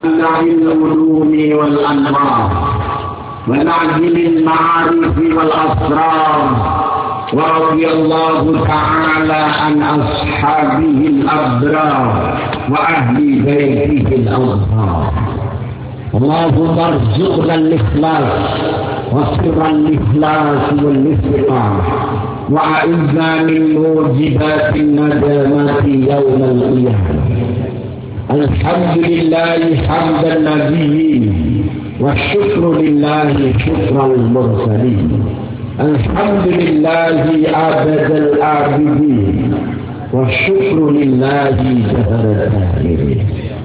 العلوم والأنوار ونعجل المعارف والأسرار ورضي الله تعالى عن أصحابه الأبرار وأهل بيته الأطهار. اللهم ارزقنا الإخلاص وسر الإخلاص والاستقامة وأعذنا من موجبات الندامة يوم القيامة. الحمد لله حمد النبيين والشكر لله شكر المرسلين. الحمد لله عبد العابدين والشكر لله جهر الآخرين.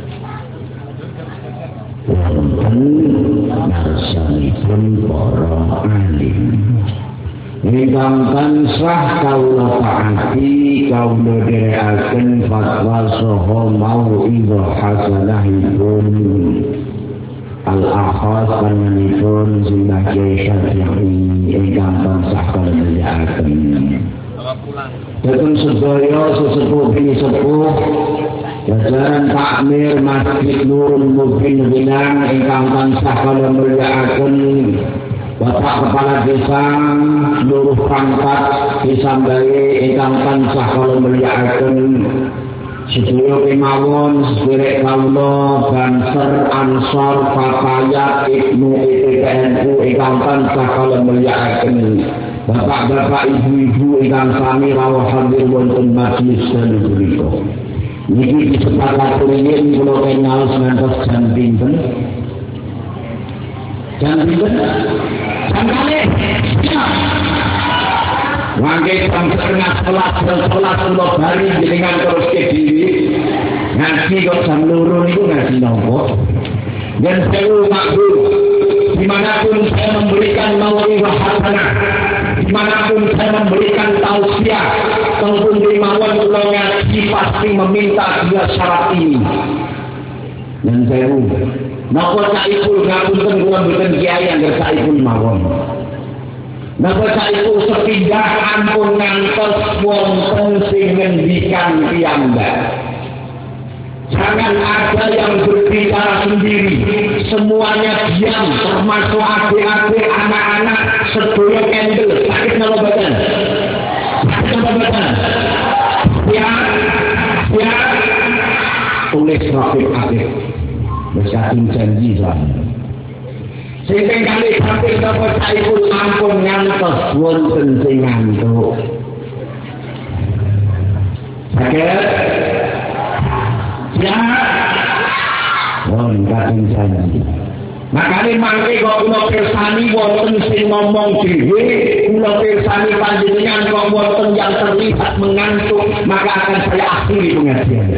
Wonten narsanipun para alim ingkang tansah kawula taati kawula dherekaken fatwa saha mau'izah hasanahipun al-akhas panjenenganipun Simbah Kyai Syafi'i ingkang tansah kawula dherekaken. Dhateng sedaya sesepuh sepuh jajaran takmir Masjid Nurul Mubin Binang ingkang tansah kawula mulyakaken, Bapak Kepala Desa, seluruh pangkat Desa Mbae ingkang tansah kawula mulyakaken, sedaya kemawon sederek kawula Banser Ansor Fatayat Ibnu IPPNU ingkang tansah kawula mulyakaken, bapak-bapak ibu-ibu ingkang sami rawuh hadir wonten majelis punika. Niki kesempatan rumiyin kula kenal ngantos jam pinten? Jam pinten? Jam kalih. Mangke jam 11:30 kula bari jenengan terus ke diri. Ngaji kok jam 2 niku ngaji napa? Dan sewu makbul. Dimanapun saya memberikan mau'izah hasanah, dimanapun saya memberikan tausiah, tentu dimawon kula ngaji pasti meminta dua syarat ini. Dan sewu, napa saipun ngapunten kula mboten kiai angger saipun mawon. Napa saipun sepindah ampun ngantos wonten sing ngendikan piyambak. Jangan ada yang berbicara sendiri, semuanya diam, termasuk adik-adik, anak-anak, sedaya kendel. Sakit napa badan? Sakit napa badan? Siap, tulis rapid-rapid. Wis kadung janji sampeyan. Sing kali sampai napa saipun ampun ngantos wonten sing ngantuk. Sakit? Ya, kadung janji. Makanya mangke kok kula pirsani wonten sing ngomong dhewe, kula pirsani panjenengan kok wonten yang terlihat mengantuk, maka akan saya akhiri pengajian.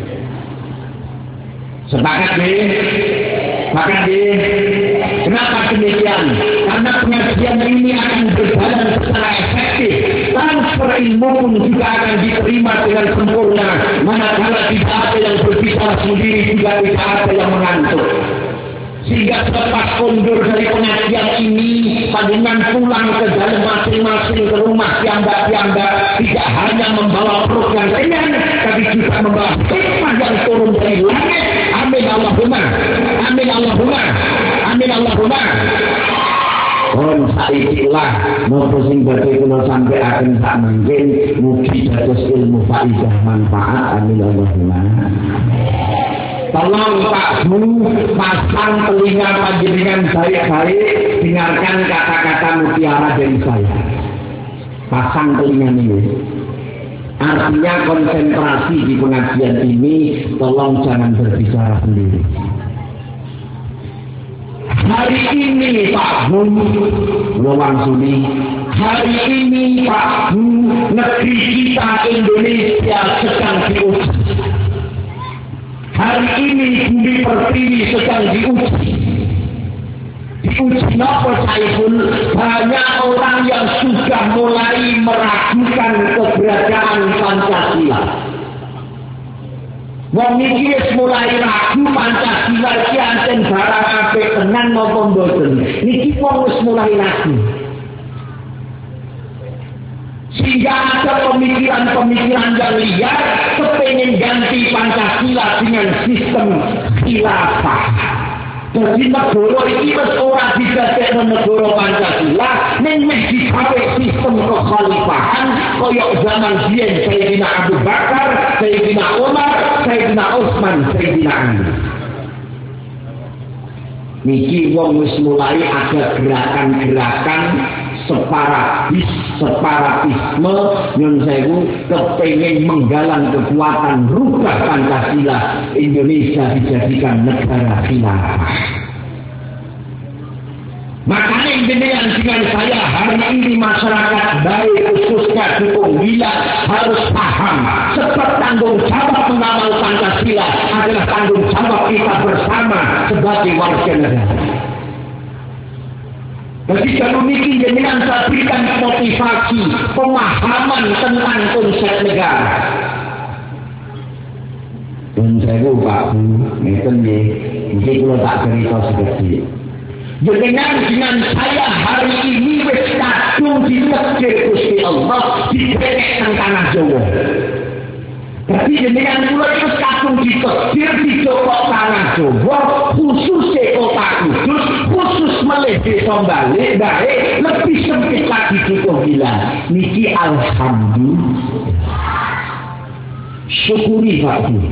Sepakat nggih? Sepakat nggih? Kenapa demikian? Karena pengajian ini akan berjalan secara efektif. Transfer ilmu pun juga akan diterima dengan sempurna. Manakala tidak ada yang berbicara sendiri, juga tidak ada yang mengantuk. Sehingga selepas kondur dari pengajian ini, panjenengan pulang ke dalam masing-masing ke rumah piyambak-piyambak, tidak hanya membawa program ringan, tapi juga membawa hikmah yang turun dari langit. Amin Allahumma. Amin Allahumma. Amin Allahumma. Kon saikilah nopo sing badhe kula sampaiaken sak mangkin mugi dados ilmu faidah manfaat. Amin Allahumma. Tolong Pak Bu pasang telinga panjenengan baik-baik, dengarkan kata-kata mutiara dari saya. Pasang telinga ini. Artinya konsentrasi di pengajian ini, tolong jangan berbicara sendiri. Hari ini Pak Bu, Wangsuli, hari ini Pak Bu, negeri kita Indonesia sedang diuji. Hari ini bumi pertiwi sedang diuji. Diuji napa saipun? Banyak orang yang sudah mulai meragukan keberadaan Pancasila. Wong iki wis mulai ragu Pancasila iki anten barang apik tenan napa mboten. Niki wong wis mulai ragu. Sehingga ada pemikiran-pemikiran yang liar kepengen ganti Pancasila dengan sistem khilafah. Jadi negara ini wis ora didadekno negara Pancasila, ning meh digawe sistem kekhalifahan kaya zaman biyen Sayyidina Abu Bakar, Sayyidina Umar, Sayyidina Utsman, Sayyidina Ali. Niki wong wis mulai ada gerakan-gerakan separatisme yang sewu kepengin menggalang kekuatan rubah Pancasila, Indonesia dijadikan negara khilafah. Makanya dengan saya hari ini masyarakat baik khususnya di Ponggila harus paham sebab tanggung jawab mengawal Pancasila adalah tanggung jawab kita bersama sebagai warga negara. Jadi kalau ini dengan saya berikan motivasi pemahaman tentang konsep negara. Dan saya lupa, mungkin kalau tak cerita sedikit. Dengan saya hari ini wis kadung ditekir Gusti Allah dibekek nang tanah Jawa. Jadi dengan kula itu kadung ditekir di Jawa tanah Jawa, khusus kota Kudus, khusus melih desa balik baik lebih sempit lagi di Ponggila. Niki alhamdulillah. Syukuri Pak Bu.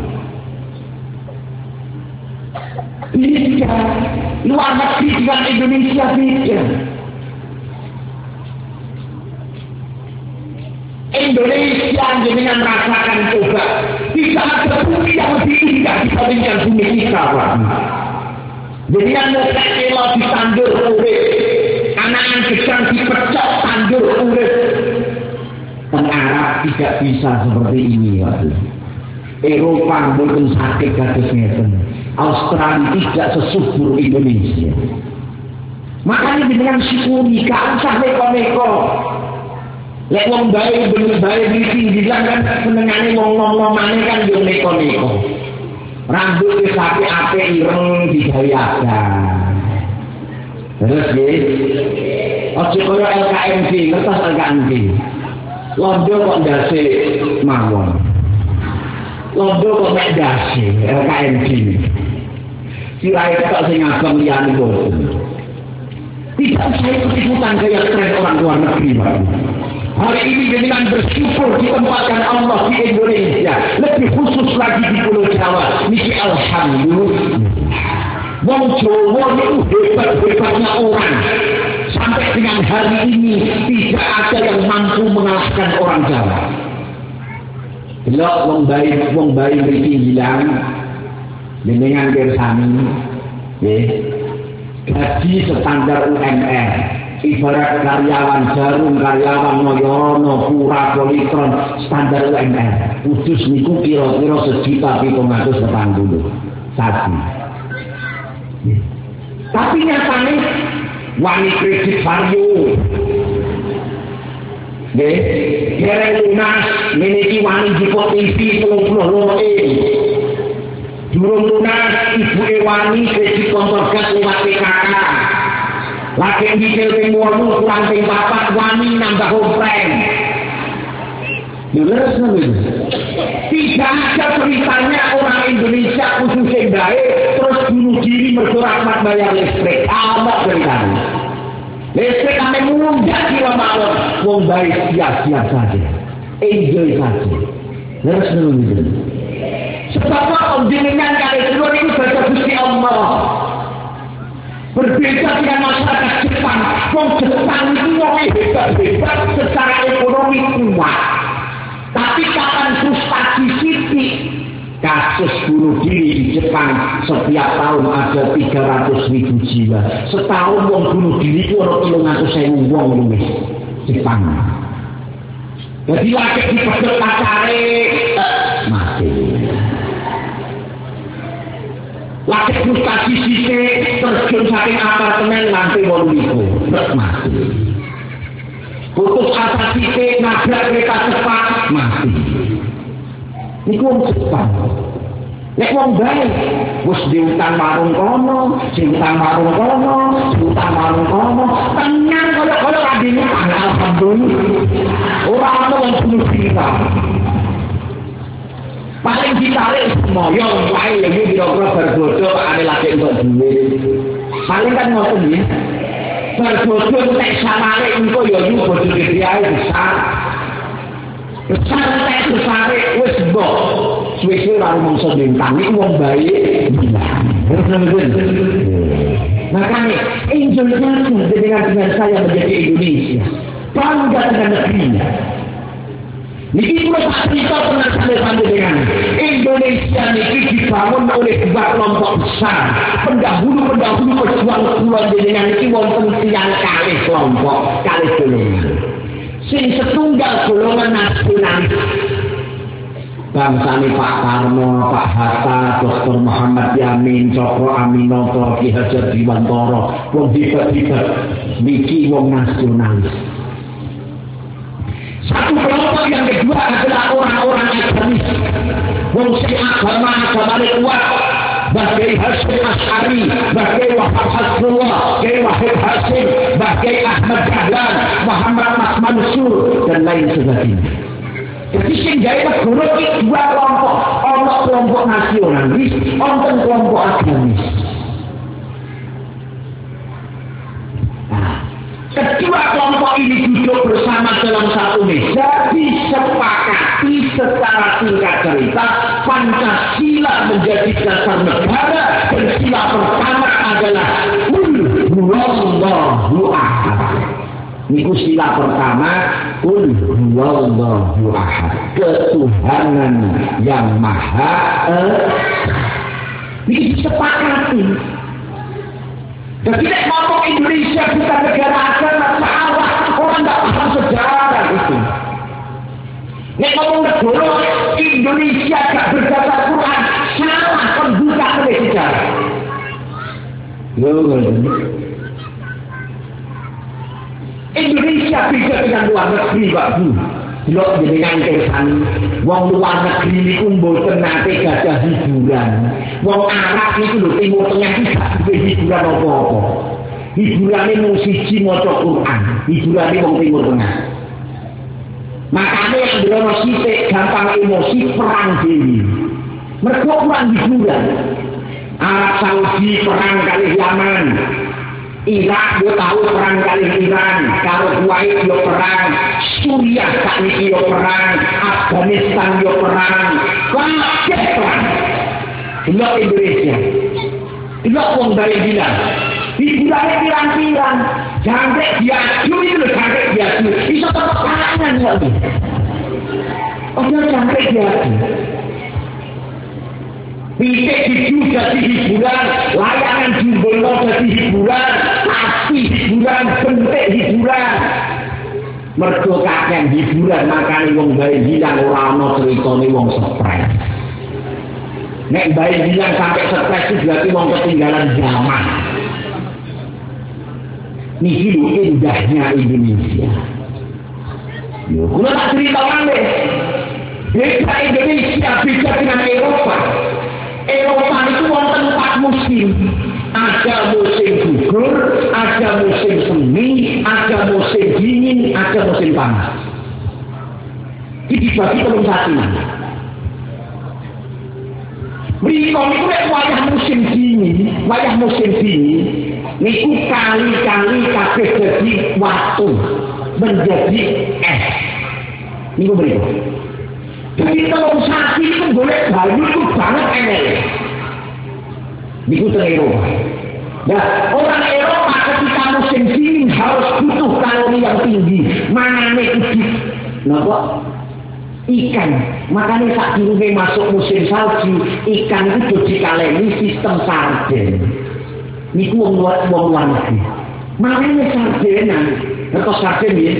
Beda. Luar negeri dengan Indonesia beda. Indonesia dengan merasakan coba tidak ada bumi yang lebih indah dibandingkan bumi kita, Pak. Jadi yang mulai kelo ditandur urip, anak-anak gedang dipecah tandur urip. Teng Arab tidak bisa seperti ini, Pak. Eropa mungkin sakit kados ngeten. Australia tidak sesubur Indonesia. Makanya dengan syukuri, gak usah neko-neko. Lek wong bae di pinggiran kan senengane wong ngomongane kan yo neko-neko. Rambut wis apik-apik ireng digawe adan. Terus nggih. Aja kaya LKMG, ngertos LKMG. Londo kok ndase mawon. Londo kok mek ndase LKMG. Sirai tak sing agam liyane boten. Tidak saya ikut-ikutan gaya tren orang luar negeri, Pak. Hari ini dengan bersyukur ditempatkan Allah di Indonesia, lebih khusus lagi di Pulau Jawa. Niki alhamdulillah. Wong Jawa itu hebat-hebatnya orang. Sampai dengan hari ini tidak ada yang mampu mengalahkan orang Jawa. Delok wong bayi mriki hilang. Dengan bersami, gaji standar UMR, ibarat karyawan Jarum, karyawan Moyono, Pura, Politron, standar UMR. Kudus niku kira-kira 1.780 sapi. Tapi nyatane wani kredit vario, dereng lunas, meniki wani jipot TV 32 durung lunas ibu ewani kredit kontor gas lewat PKK. Lagi mikir ping 8 kurang ping 4 wani nambah komplain. Jelas nggih. Tidak ada ceritanya orang Indonesia khususnya baik terus bunuh diri mergo rahmat bayar listrik. Apa ceritanya? Listrik kami munggah kira mawon. Wong baik sia-sia saja. Enjoy saja. Jelas nggih. Sebab penjenengan kali keluar itu baca Gusti Allah. Berbeda dengan masyarakat Jepang. Wong Jepang itu wong hebat-hebat secara ekonomi kuat. Tapi kapan frustasi sithik, kasus bunuh diri di Jepang setiap tahun ada 300.000 jiwa. Setahun wong bunuh diri itu ada 300.000 wong luwih Jepang. Jadi lagi dipedhot pacare mati. Lagi frustasi sithik terjun saking apartemen lantai 8 mati. Putus asa sithik nabrak kereta cepat mati. Niku wong Jepang. Nek wong baik wis diutang warung kono, diutang warung kono, diutang warung kono, tenang kaya radine alhamdulillah. Ora ana wong bunuh diri. Paling ditarik moyong wae ya iki kira-kira berbodo ane lagi untuk duit. Paling kan ngoten ya. Berbodo nek samare engko ya yo bodo gede ae besar. Besar nek besare wis mbok. Suwe-suwe ora mongso bintang iki wong baik. Makanya Indonesia dengan saya menjadi Indonesia. Bangga dengan negerinya. Niki kula tak cerita pernah sampai dengan Indonesia niki dibangun oleh dua kelompok besar. Pendahulu pejuang dengan niki wonten tiyang kalih kelompok, kalih golongan. Sing setunggal golongan nasionalis. Bangsane Pak Karno, Pak Hatta, Dr. Muhammad Yamin, Cokro Aminoto, Ki Hajar Dewantara, wong hebat-hebat niki wong nasionalis. Satu kelompok yang kedua adalah orang-orang agamis. Wong sing agama-agamane kuat. Bagai Hasyim Asy'ari, bagai Wahab Hasbullah, bagai Wahid Hasyim, bagai Ahmad Dahlan, Muhammad Mas Mansur, dan lain sebagainya. Jadi sing gawe negara iki dua kelompok, ana kelompok nasionalis, ana kelompok agamis. Kedua kelompok ini duduk bersama dalam satu meja, disepakati secara singkat cerita Pancasila menjadi dasar negara dan sila pertama adalah Qul huwallahu ahad. Niku sila pertama Qul huwallahu ahad, ketuhanan yang maha esa. Niki disepakati. Jadi nek ngomong Indonesia bukan negara agama, salah. Orang tidak paham sejarah itu. Nek ngomong negara Indonesia gak berdasar Quran, salah. Kan bukan oleh sejarah. Indonesia beda dengan luar negeri, Pak Bu. Lho jenengan kesan wong luar negeri niku mboten nate gadah hiburan. Wong Arab niku lho Timur Tengah iki gak duwe hiburan apa-apa. Hiburane mung siji maca Quran. Hiburane wong Timur Tengah. Makane yang dhewe sithik gampang emosi perang dhewe. Mergo kurang hiburan. Arab Saudi perang kali Yaman. Irak dia tahu perang kali Iran, kalau Kuwait dia perang, Suriah tak niki dia perang, Afghanistan dia perang, kabeh perang. Ilo Indonesia, ilo wong dari bilang, hiburannya pirang-pirang, jangkrik diaju itu loh jangkrik diaju, bisa terpakanan ya tuh. Oke jangkrik diaju. Pitik diju jadi hiburan, layangan jumbono jadi hiburan, sapi hiburan, bentik hiburan. Mergo kakek hiburan makane wong bae bilang ora ana critane wong stres. Nek bae bilang sampai stres itu berarti wong ketinggalan zaman. Niki lho indahnya Indonesia. Yo, kula tak cerita maneh. Beda Indonesia beda dengan Eropa. Eropa itu wonten 4 musim. Ada musim gugur, ada musim semi, ada musim dingin, ada musim panas. Ini dibagi telung satu. Mriko niku nek wayah musim dingin, niku kali-kali kabeh dadi watu, menjadi es. Niku mriko. Jadi kalau sapi itu boleh banyu itu banget enel. Niku teng Eropa. Nah, orang Eropa ketika musim dingin harus butuh kalori yang tinggi. Manane iki? Napa? Ikan. Makanya saat durunge masuk musim salju, ikan itu dikaleni sistem sarden. Niku wong luar negeri. Manane sardenan, terus sarden ya.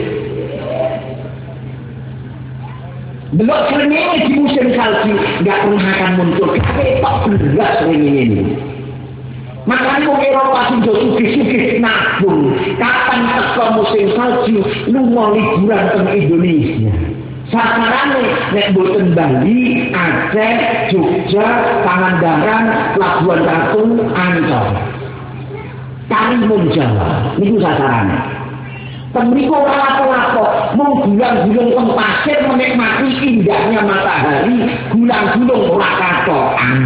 Belum sering di musim salju nggak pernah akan muncul ketok beras ini. Makanya orang Eropa sudah sugih-sugih nabung. Kapan teko musim salju, lu mau liburan ke Indonesia. Sasarannya nek boten Bali, Aceh, Jogja, Pangandaran, Labuan Ratu, Ancol. Karimun Jawa, niku sasarannya. Temriku ora lapo-lapo, mung gulang-gulung teng pasir menikmati indahnya matahari, gulang-gulung ora katokan.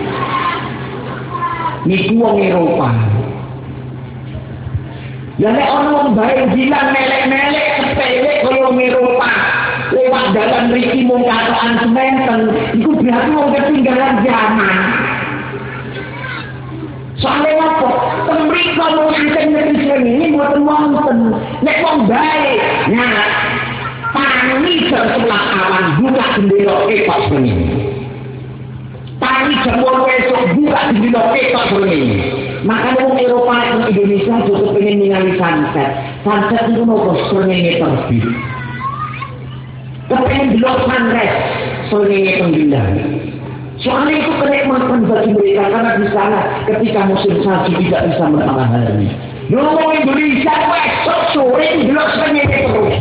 Niku wong Eropa. Ya nek ana wong bae gilang melek-melek sepele kaya wong Eropa, lewat dalan mriki mung katokan sementen, iku berarti wong ketinggalan zaman. Soalnya apa? Temriko mau nganteng netizen ini buatan wonten. Nek wong baik. Nah, tangi jam 11 awan buka jendela ketok bengi. Tangi jam 8 esok buka jendela ketok bengi. Makanya wong Eropa dan Indonesia juga pengen ningali sunset. Sunset itu nopo srengenge terbit. Kepengen delok sunrise srengenge tenggelam. Soalnya itu kenikmatan bagi mereka karena di sana ketika musim salju tidak bisa menahan. Ngomong Indonesia besok sore itu belok srengenge terus.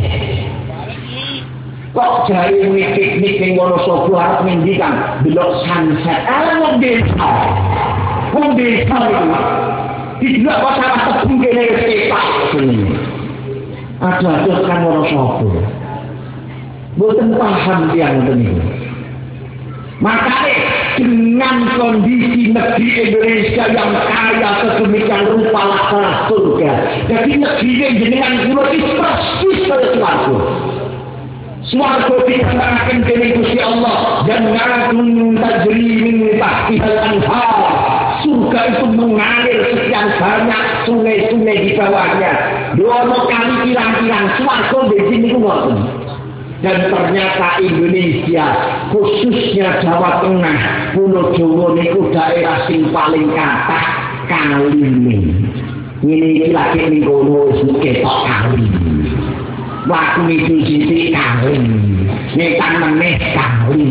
Kok jari ini piknik yang Wonosobo harus menghentikan belok sunset. Wong desa. Wong desa itu. Tidak kok sama tepung kene sepak sini. Ada kan Wonosobo. Boten paham tiang ini. Makanya dengan kondisi negeri Indonesia yang kaya sedemikian rupa lakar surga. Jadi negeri dengan pulau itu persis pada suatu. Suatu dikatakan dari Gusti Allah dan ngadun tajri min tahtihal anhar. Surga itu mengalir sekian banyak sungai-sungai di bawahnya. Dua kali pirang-pirang suatu di sini ngoten. Dan ternyata Indonesia, khususnya Jawa Tengah, Pulau Jawa niku daerah sing paling kathah kali ini. Ini lagi ning kono wis ketok kali. Waktu itu sithik kali. Nek meneh kali.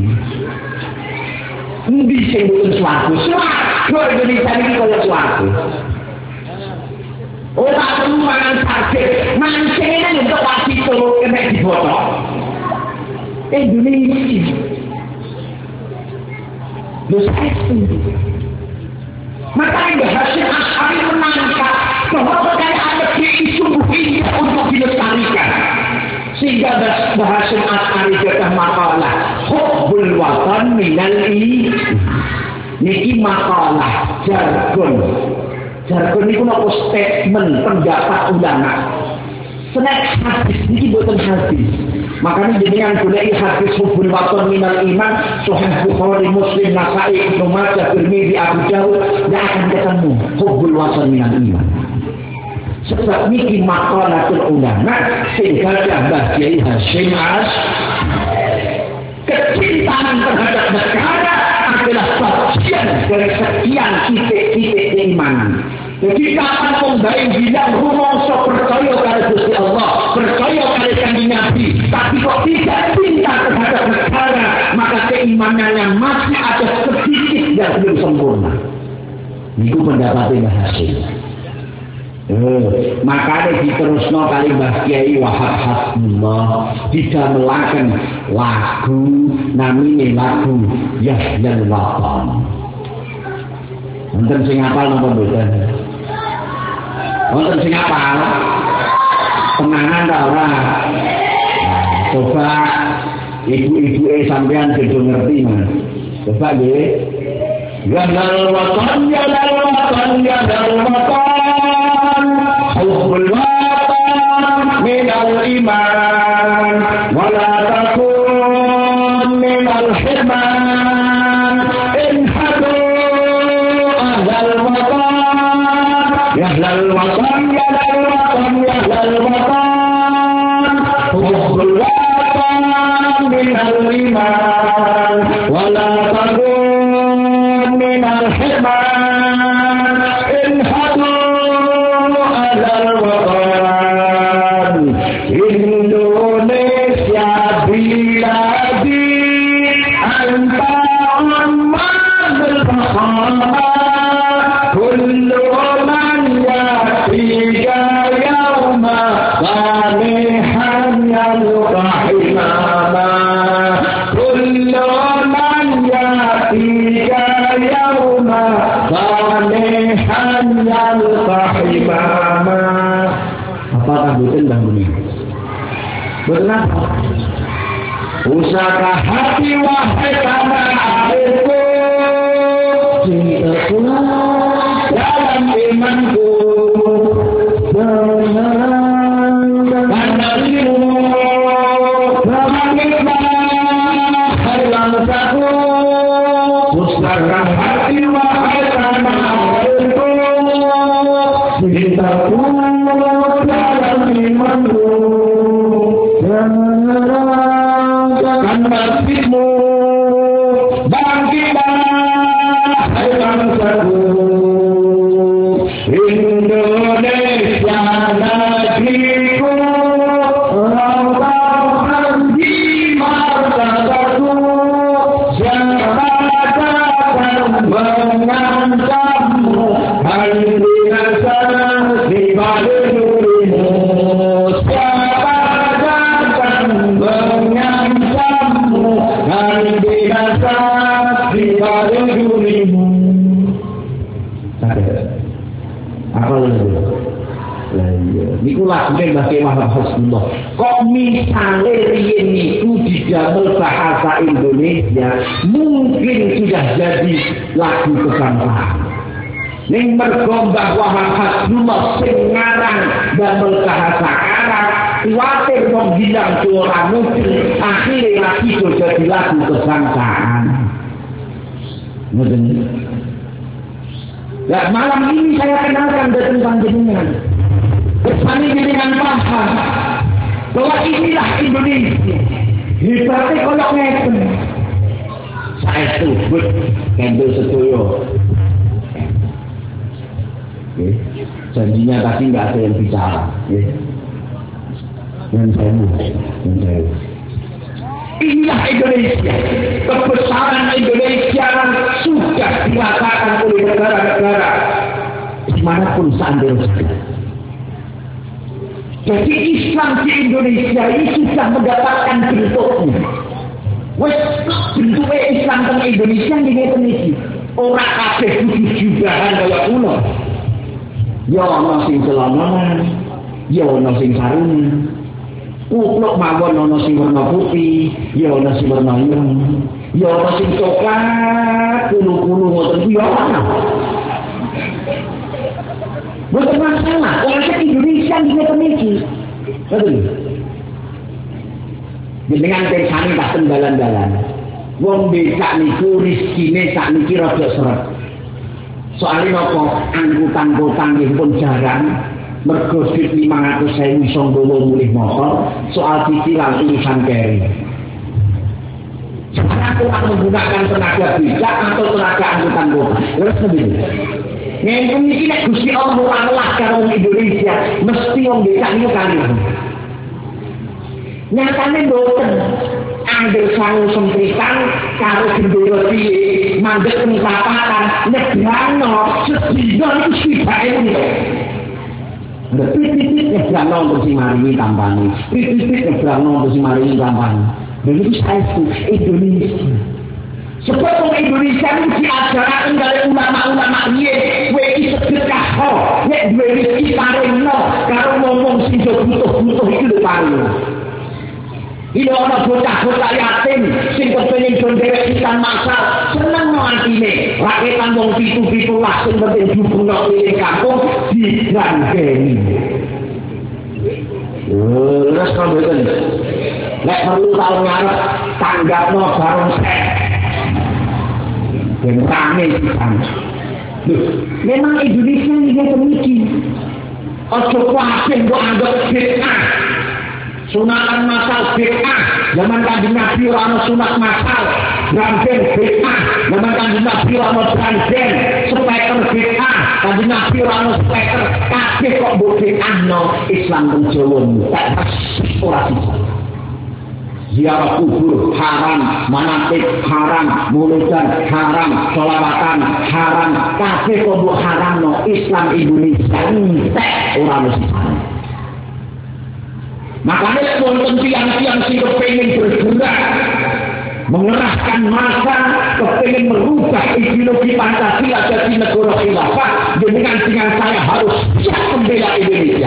Endi sing mboten swarga? Swarga Indonesia iki kaya swarga. Ora perlu mangan sakit, mancingnya untuk pasti turun kena dibotol. Indonesia, dosa itu. Makanya Hasyim Asy'ari menangkap bahwa kekayaan negeri itu sungguh indah untuk dilestarikan. Sehingga Hasyim Asy'ari kata makalah, hubbul watan minal niki makalah jargon. Jargon itu apa statement pendapat ulama. Senek hadis ini bukan hadis. Makanya dengan boleh hadis hubbul watan minal iman, Sahih Bukhari, Muslim, Nasa'i, Ibnu Majah, Tirmidzi, Abu Dawud, tidak akan ketemu hubbul watan minal iman. Sebab niki maqalatul ulama sehingga Mbah Kiai Hasyim Asy'ari. Kecintaan terhadap negara adalah bagian dari sekian titik-titik keimanan. Jadi kapan pembaik bilang rumongso percaya kepada Gusti Allah, percaya kepada Kanjeng Nabi, tapi kok tidak cinta terhadap negara, maka keimanannya masih ada sedikit yang belum sempurna. Itu pendapatnya Mbah Hasyim. Makanya diterusno kali Mbah Kiai Wahab Hasbullah didamelaken lagu namine lagu Yahdal Watan. Wonten sing hafal napa mboten? Wonten sing hafal? Tenanan ta ora? Coba ibu-ibu sampean kudu ngerti Mas. Coba nggih. Yahdal Watan, Yahdal Watan, Yahdal Watan. Hubbul watan minal iman wala takun minal hirman inhadu ahlal watan yahlal watan yahlal watan yahlal watan hubbul watan minal iman wala takun minal hirman inhadu Indonesia biladi anta amman al-bahama kullu man yatiga yawma salihan yal-rahimama kullu man yatiga yawma salihan yal-rahimama. apa kambutin bangunin. Betul apa? Usaha hati wahai tanah airku, cintaku dalam imanku, benar dirimu, bangkitlah hai bangsaku. Usaha hati wahai tanah airku, cintaku dalam imanku, nasibmu bangkitlah hai bangsaku. Indonesia negeriku, Tuhan di martabatku, siapa datang mengancammu, hari binasa di balik dirimu. Siapa datang mengancammu, hari binasa di balik dirimu. Apa lagi? Niku lagune Mbah Muhammad Hasbullah. Kok misale riyen niku didamel bahasa Indonesia, mungkin sudah jadi lagu kebangsaan. Ning mergo Mbah Muhammad Hasbullah sing ngarang damel bahasa Arab, kuwatir wong bilang ora mungkin, akhire lagi jadi lagu kebangsaan. Ngoten. Nah, malam ini saya kenalkan dengan panjenengan. Bersama dengan paham bahwa inilah Indonesia. Hebatnya kalau ngeten. Saya sebut kendel sedoyo. Janjinya tadi nggak ada yang bicara. Yang saya. Inilah Indonesia. Kebesaran Indonesia sudah dirasakan oleh negara-negara dimanapun seandainya. Jadi Islam di Indonesia ini sudah mendapatkan bentuknya. Wes bentuknya Islam di Indonesia ini orang kabeh kudu jubahan kaya kula. Ya ana sing celananan, ya ana sing sarungan. Kupluk mawon ana sing warna putih, ya ana sing warna ireng, ya ana sing coklat, kulo-kulo ngoten ku ya ana. Bukan masalah, orang Indonesia ngeten iki. Betul. Jenengan pensane tak tembalan-balan. Wong becak niku rezekine sakniki rada seret. Soale napa angkutan kota nggih pun jarang. Mergo duit 500.000 iso nggawa mulih motor, soal cicilan urusan keri. Sekarang aku akan menggunakan tenaga becak atau tenaga angkutan kota. Terus sendiri. Yang ini nek Gusti Allah Allah karo Indonesia, mesti wong becak niku kalian. Nyatane mboten. Angger sangu sempritan karo bendera piye, mandeg ning paparan, nyebrangno sedina iku sibake niku. Titik-titik nyebrangno untuk si maringi tampani. Titik-titik nyebrangno untuk si maringi tampani. Begitu saya itu Indonesia. Sebab orang Indonesia itu diajarkan dari ulama-ulama riyen, kowe iki sedekah ho, nek duwe rezeki paringno, karo ngomong sing butuh-butuh iki lho paring. Ini ana bocah-bocah yatim sing kepengin ndherek ikan masal, seneng no atine. Rakyat wong pitu-pitu sing penting dibungno ning kampung digandeni. Terus kok mboten. Nek perlu taun ngarep tanggapno bareng sek. Ben rame pisan. Memang Indonesia ini demikian. Ojo kuatir kok anggap bid'ah. Sunatan masal bid'ah. Zaman Kanjeng Nabi ora ana sunat masal. Branjen bid'ah. Zaman Kanjeng Nabi ora ana branjen. Speker bid'ah. Kanjeng Nabi ora ana speker. Kabeh kok mbok bid'ahno Islam teng Jawa. Tak ora bisa. Ziarah kubur haram, manasik haram, muludan haram, sholawatan haram, kabeh kok mbok haramno Islam Indonesia entek ora mesti. Makanya wonten tiyang-tiyang sing kepengin bergerak mengerahkan massa kepengen merubah ideologi Pancasila jadi negara khilafah, dengan saya harus siap membela Indonesia.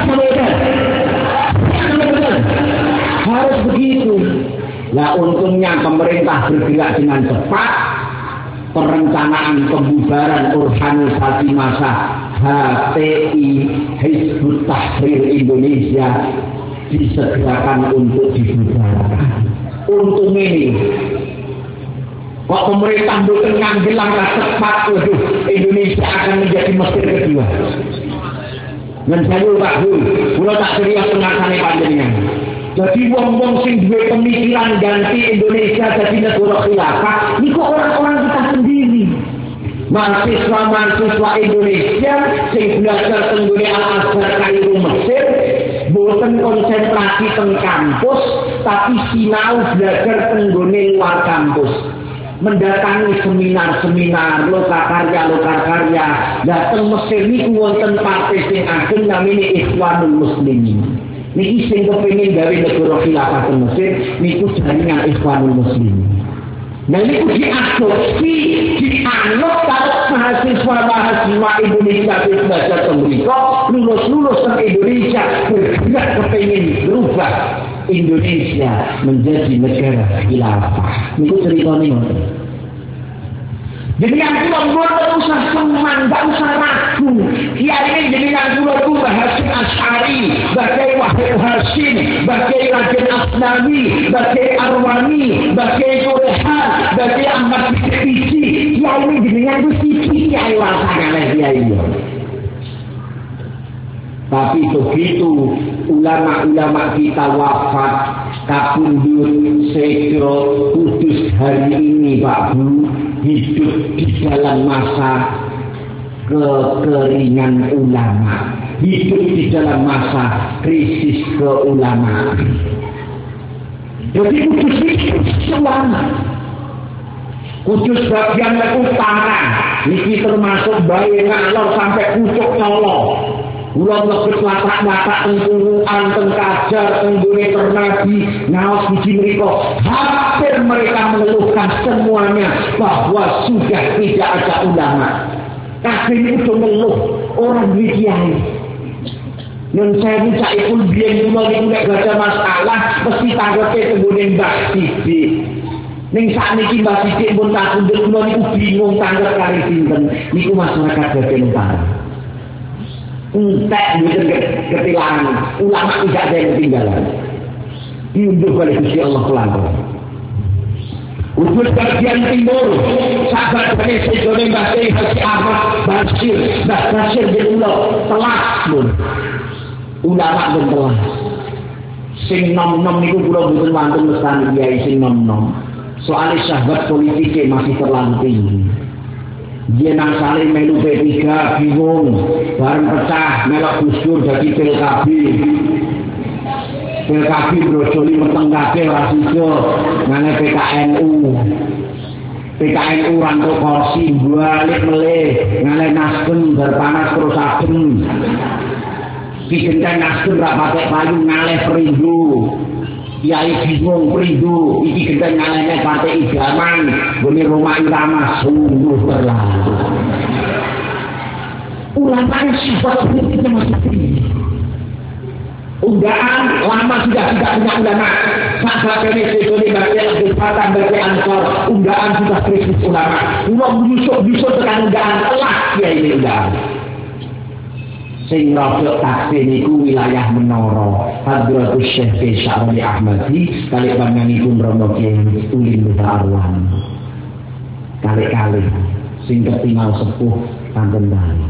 Harus begitu. Nah, untungnya pemerintah bergerak dengan cepat. Perencanaan pembubaran organisasi massa HTI Hizbut Tahrir Indonesia disegerakan untuk dibubarkan. Untung ini kok pemerintah bukan ngambil langkah cepat, waduh, Indonesia akan menjadi Mesir kedua. Dan saya Pak Bu, kalau tak serius pengasane panjenengan. Jadi wong-wong sing duwe pemikiran ganti Indonesia jadi negara khilafah, niku orang-orang kita sendiri. Mahasiswa-mahasiswa Indonesia sing belajar tenggune Al-Azhar Kairo Mesir, boten konsentrasi teng kampus, tapi sinau belajar tenggune luar kampus. Mendatangi seminar-seminar lokakarya. Dateng Mesir niku wonten partai sing ageng namine Ikhwanul Muslimin. Niki sing kepengin gawe negara khilafah teng Mesir niku jaringan Ikhwanul Muslimin. Nah niku diadopsi, dianut karo mahasiswa Indonesia sing belajar teng mriko, lulus teng Indonesia bergerak kepengin berubah Indonesia menjadi negara khilafah. Niku ceritane ngoten. Jadi yang kula mboten usah seman, enggak usah ragu. Kiai jadi yang kula ku Hasyim Asy'ari, Bagai Wahid Hasyim, Bagai Raden Asnawi, Bagai Arwani, Bagai Turehan, Bagai Ahmad Bikiti. Kiai jadi yang ku siki kiai rasane kiai. Tapi begitu ulama-ulama kita wafat, kapundhut segera kudus hari ini Pak Bu, hidup di dalam masa kekeringan ulama, hidup di dalam masa krisis keulamaan. Jadi kudus itu ulama. Kudus bagian utara, ini termasuk bayi ngalor sampai pucuk nyolong. Ulang lebet watak-watak tengkuruan, tengkajar, tenggune ternabi, ngawas biji mereka. Hampir mereka mengeluhkan semuanya bahwa sudah tidak ada ulama. Kabeh itu mengeluh orang kiai. Yang saya buka itu biar cuma nek baca masalah mesti tanggape tenggune Mbak Siti. Ning sakniki Mbak Siti pun tak kundel kula niku bingung tanggap kali sinten. Niku masyarakat bagian utara. Entek mboten ketilangan, ulama tidak ada yang ketinggalan. Diunduh oleh Gusti Allah pelan-pelan. Untuk bagian timur, sahabat dari Sejone Mbah Haji Ahmad Basir, Mbah Basir di Ulo, telah pun. Ulama pun telah. Sing nom-nom niku kula mboten wonten mestani kiai sing nom-nom. Soalnya sahabat politiknya masih terlalu tinggi. Dia nang saling melu P3 bingung, bareng pecah melok Gusdur jadi PKB brojoli meteng kabeh ora sido ngene PKNU rantuk kursi balik meleh ngene Nasdem berpanas terus adem ki genteng Nasdem ra patek payu ngaleh Perindo. Kiai bingung Perindo iki genteng ngalehne Partai Idaman gone Roma Irama sungguh terlalu. Ulama sifat politiknya masih tinggi. Undaan lama sudah tidak punya ulama. Saat ini Sejone Mbah Abdul Fatah Mbah Ansor, undaan sudah krisis ulama. Uang busuk tekan undaan telah kiai ini undaan. Sing rada taksih niku wilayah Menara Hadratus Syekh Syaroni Ahmadi kali panjenenganipun Romo Kiai Ulin Arwan kali-kali sing ketingal sepuh kangen bali.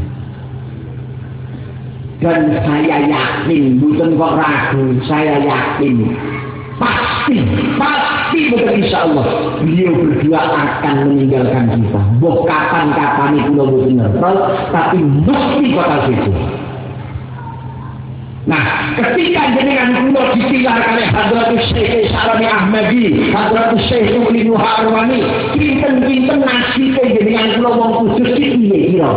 Dan saya yakin bukan kok ragu, saya yakin pasti betul insyaallah beliau berdua akan meninggalkan kita. Boh kapan-kapan itu betul betul tapi mesti bakal itu. Nah, ketika jenengan kula ditilar kalih Hadratus Syekh Syaroni Ahmadi, Hadratus Syekh Ulin Arwani, kinten-kinten nasibe jenengan kula wong kudus iki piye kira?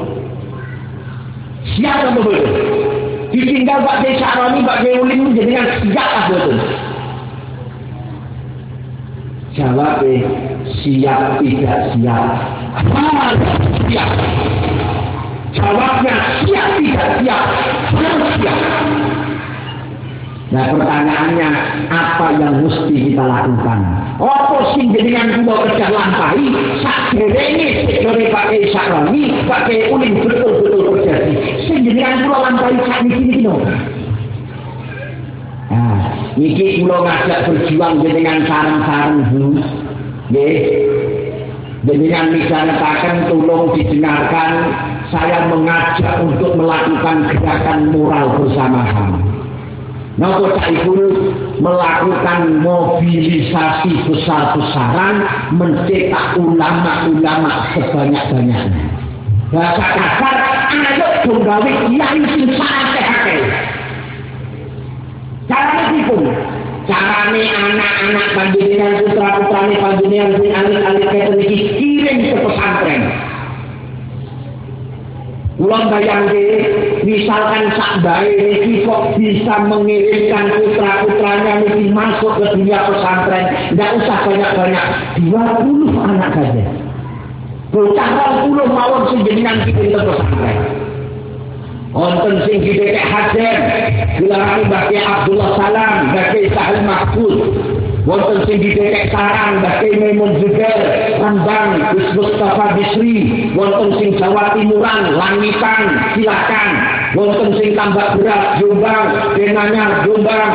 Siapa betul? Ditinggal Pak Syaroni, Pak Ulin jenengan siap betul. Jawabnya siap tidak siap. Harus siap. Jawabnya siap tidak siap. Harus siap. Nah pertanyaannya, apa yang mesti kita lakukan? Apa sing jenengan kula kerja lampahi sakderenge sekore pakai sakrami, pakai uling betul-betul terjadi. Sing jenengan kula lampahi sakniki no. Nah, iki kula ngajak berjuang jenengan sareng-sareng Bu. Nggih. Jenengan misalkan tolong didengarkan, saya mengajak untuk melakukan gerakan moral bersama-sama. Nopo Ibu melakukan mobilisasi besar-besaran mencetak ulama-ulama sebanyak-banyaknya. Bahasa kasar, ayo dong gawe kiai sing santai-santai. Caranya pun, carane anak-anak panjenengan putra-putrane panjenengan sing alit-alit keten iki kirim ke pesantren. Ulang bayangke, misalkan sak bae niki kok bisa mengirimkan putra-putranya niki masuk ke dunia pesantren, enggak usah banyak-banyak, 20 anak saja. Bocah 20 mawon sing jenengan kirim ke pesantren. Wonten sing didekek hajar, dilarang Mbah Abdullah Salam, Mbah Sahal Mahfud. Wonten sing didekek sarang Mbah Maimun Zubair, Rembang, Mustafa Bisri. Wonten sing Jawa Timuran, Langitan, silakan. Wonten sing Tambak Beras, Jombang, Denanyar, Jombang.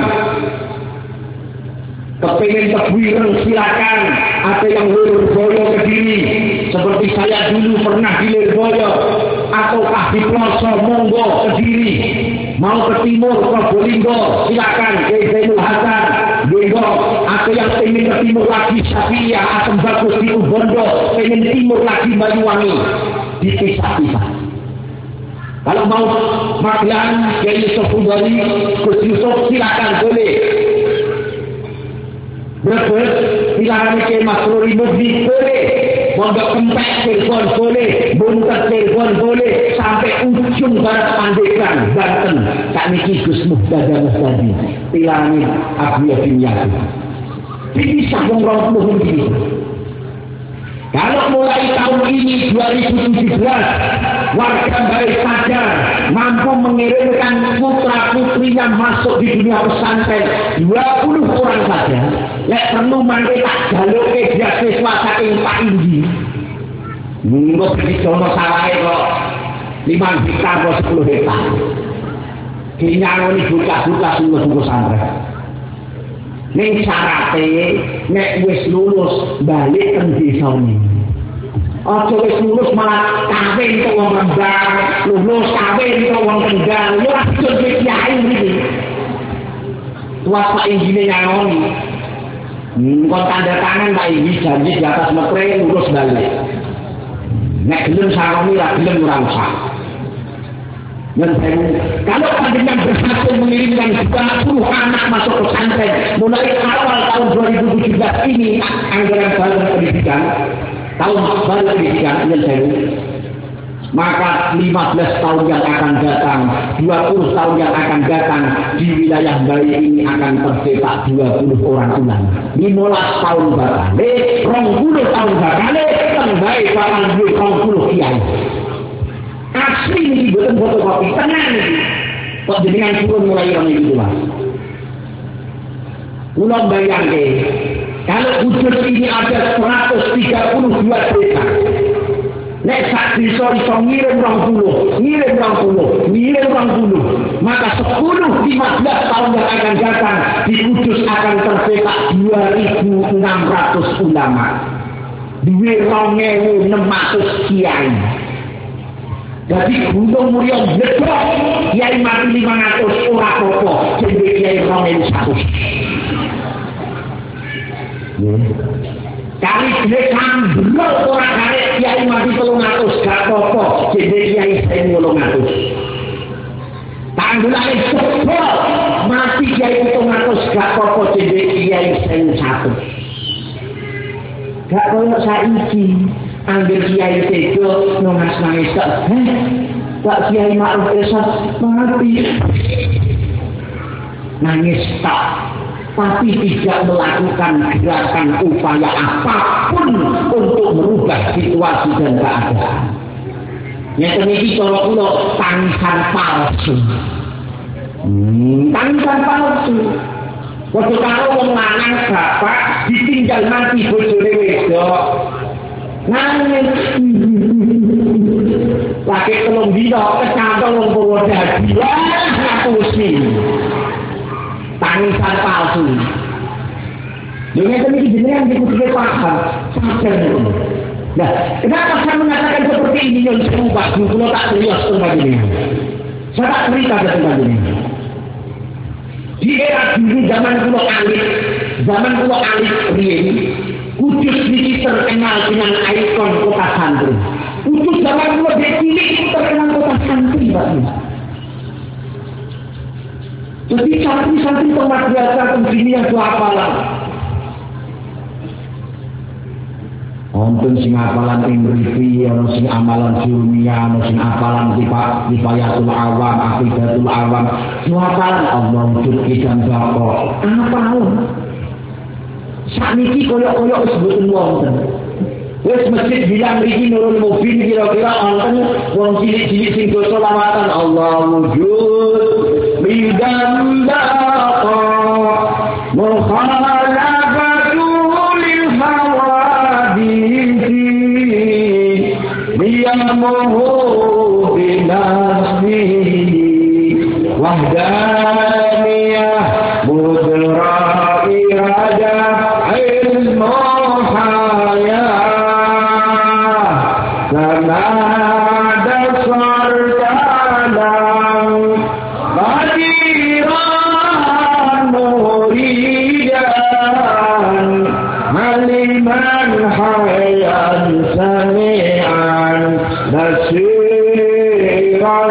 Kepingin kebuiren silakan. Ada yang Lirboyo Kediri, seperti saya dulu pernah di Lirboyo, ataukah di Ploso, monggo Kediri. Mau ke timur, ke Bolinggo, silakan. Zainul Hasan, monggo. Atau yang ingin ke timur lagi Safia, Asem Bagus di Ubondo, ingin timur lagi Banyuwangi, dipisah-pisah. Kalau mau Magelang, Kiai Yusuf Udari, Gus Yusuf, silakan boleh. Brebes, silakan Kiai Masruri Mudi boleh. Pondok Kempek Cirebon boleh, Buntet Cirebon boleh, sampai ujung barat Pandeglang, Banten. Kak niki Gus Muhdada Mustadi, tilani Abu Yasin Yasin. Dipisah wong 20 ini. Kalau mulai tahun ini 2017, warga baik sadar mampu mengirimkan putra-putrinya masuk di dunia pesantren 20 orang saja. Lek perlu mangke tak jaluke beasiswa saking Pak Indi. Monggo dicono sawahe kok 5 hektar atau 10 hektar. Dinyangoni buka-buka sing pesantren. Ning syarate nek wis lulus balik teng desane. Aja wis lulus malah kawin karo wong Rembang, lulus kawin karo wong Kendal, yo aja kiai iki. Tuwa Pak Injine nyangoni. Kok tanda tangan Pak Inji janji di atas metre lulus balik. Nek gelem saroni ra gelem ora usah. Kalau panjenengan berhasil mengirimkan 20 anak masuk pesantren mulai awal tahun 2017 ini, anggaran baru pendidikan tahun baru pendidikan maka 15 tahun yang akan datang, 20 tahun yang akan datang di wilayah Bali ini akan tercetak 20 orang ulama. 15 tahun bakale, 20 tahun bakale, tenggai bakal 20 kiai. Asli ini bukan fotokopi, tenang ini. Kok jenengan turun mulai orang itu Mas. Ulang bayangke, kalau wujud ini ada 132 desa. Nek sak desa iso ngirim 20, maka 10-15 tahun yang akan datang di Kudus akan tercetak 2.600 ulama. 2.600 kiai. Jadi Gunung Muria jedok, kiai mati 500 ora apa-apa, jadi kiai 2.100. Kali gede sambrol ora karek kiai mati 300 gak apa-apa, jadi kiai 800. Tanggulane jebol mati kiai 700 gak apa-apa, jadi kiai 100. Gak koyo saiki. Ambil kiai tejo nongas nangis tak, Pak Kiai Ma'ruf Esad mati nangis tak, tapi tidak melakukan gerakan upaya apapun untuk merubah situasi dan keadaan. Yang ini kalau tangisan palsu. Tangisan palsu. Waktu kalau wong lanang bapak ditinggal mati bojone wedok. Nangis. Lagi telung dino kecantol wong Purwodadi. Wah, ngapusi. Tangisan palsu. Dengan ini jenengan kita paham. Sadar. Nah, kenapa saya mengatakan seperti ini yang serupa? Kalau tak serius tempat ini. Saya tak cerita ke tempat ini. Di era dulu zaman kulo alit ini, Kudus ini terkenal dengan ikon kota santri. Kudus zaman kulo cilik itu terkenal kota santri, Pak. Jadi santri-santri tempat biasa begini yang apalah. Wonten sing apalan ing mriki, ana sing amalan dunia, ana sing apalan kifayatul awam, aqidatul awam. Apalan Allah wujud ikan bako. Apalan. Sakniki koyok-koyok wis mboten wonten. Wis masjid bilang mriki nurun mobil kira-kira wonten wong cilik-cilik sing dosa lawatan Allah wujud bidam bako. Yamuhu binasmihi wahdaniyah mudra iradah ilmu hayah karena dasar dalam badiran muridan maliman hayan sami'an nasiran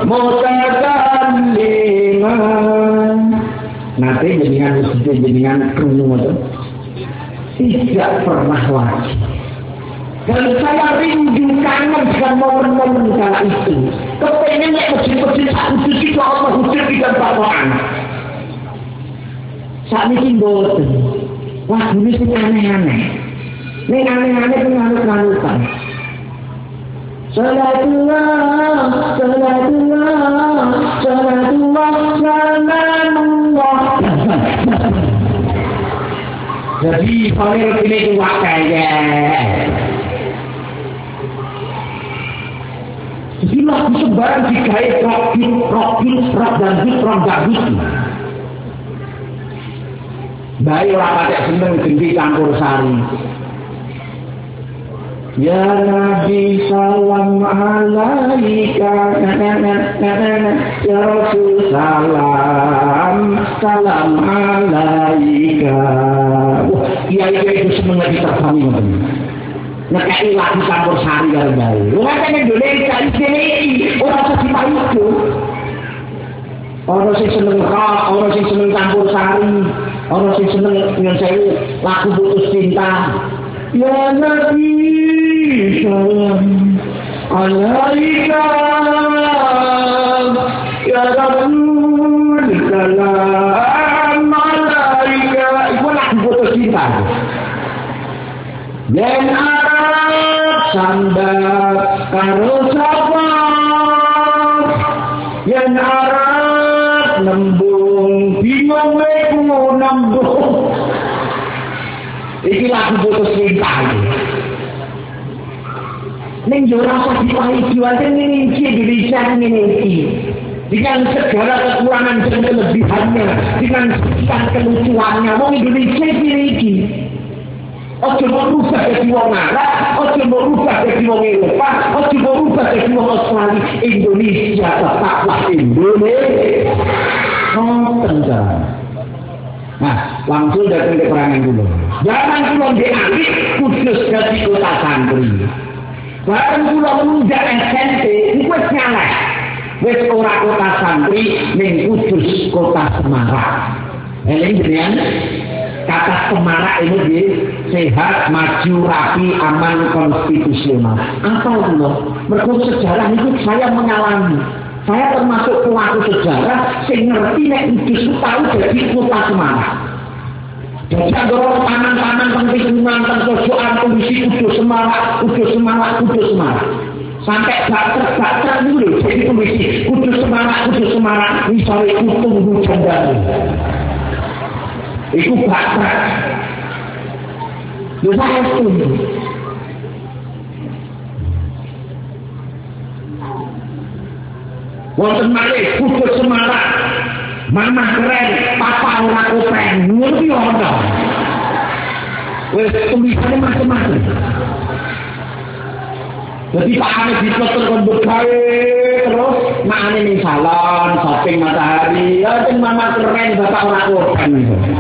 mutakalliman. Nanti jenengan krungu tidak pernah lagi. Dan saya rindu kangen dengan momen-momen kala itu. Kepengen nek masjid-masjid sak kudus itu Allah wujud di tempat-tempat. Saat ini mboten. Wah, ini sing aneh-aneh. Nek aneh-aneh penganut-anutan. Salatullah, salamullah. Jadi kalau ini tua kayak. Jadi lagu sebarang digait rock dan hit. Bayi orang pakai seneng gendhi campur sari. Ya Nabi salam alaika ya Rasul salam alaika. Kiai itu semuanya diterpani ngoten. Nekake lagu campur sari karo bae. Wong kan Indonesia iki ora sesipa itu. Orang sing seneng rock, orang sing seneng campur sari, orang sing seneng nyanyi lagu putus cinta. Ya Nabi salam alaika ya Rasul salam alaika. Iku lagu putus cinta. Yen Arab sambat karo sapa, yen Arab nembung bingung weku nembung. Iki lagu putus cinta iki. Ning yo ora usah dipahi jiwane ning iki Indonesia ngene iki. Dengan segala kekurangan dan kelebihannya, dengan sekian kelucuannya, wong Indonesia iki. Ojo merubah jadi wong Arab, ojo merubah jadi wong Eropa, ojo merubah jadi wong Australia. Indonesia tetaplah Indonesia. Nah, langsung datang ke perangan dulu. Jangan pulang diambil kudus dari kota santri. Barang pulang muda SMP, ini wes nyalah. Wes ora kota santri, ning kudus kota Semarang. Ini dengan kata Semarak ini di sehat, maju, rapi, aman, konstitusional. Apa itu? Mergo sejarah itu saya mengalami. Saya termasuk pelaku sejarah, saya ngerti nek Kudus tahu jadi kota Semarang. Jadi kalau panan-panan penting mantan pojokan kondisi kudu semangat. Sampai bakter dulu, jadi kondisi kudu semangat. Misalnya tunggu jandang. Itu bakter. Lu saya tunggu. Wonten malih kudu semangat. Mama keren, papa ora kopen, ngerti ora? Wes tulisannya macam-macam. Jadi Pak Ane diploter kon begawe terus makane ning salon, shopping matahari, ya sing mama keren bapak ora kopen.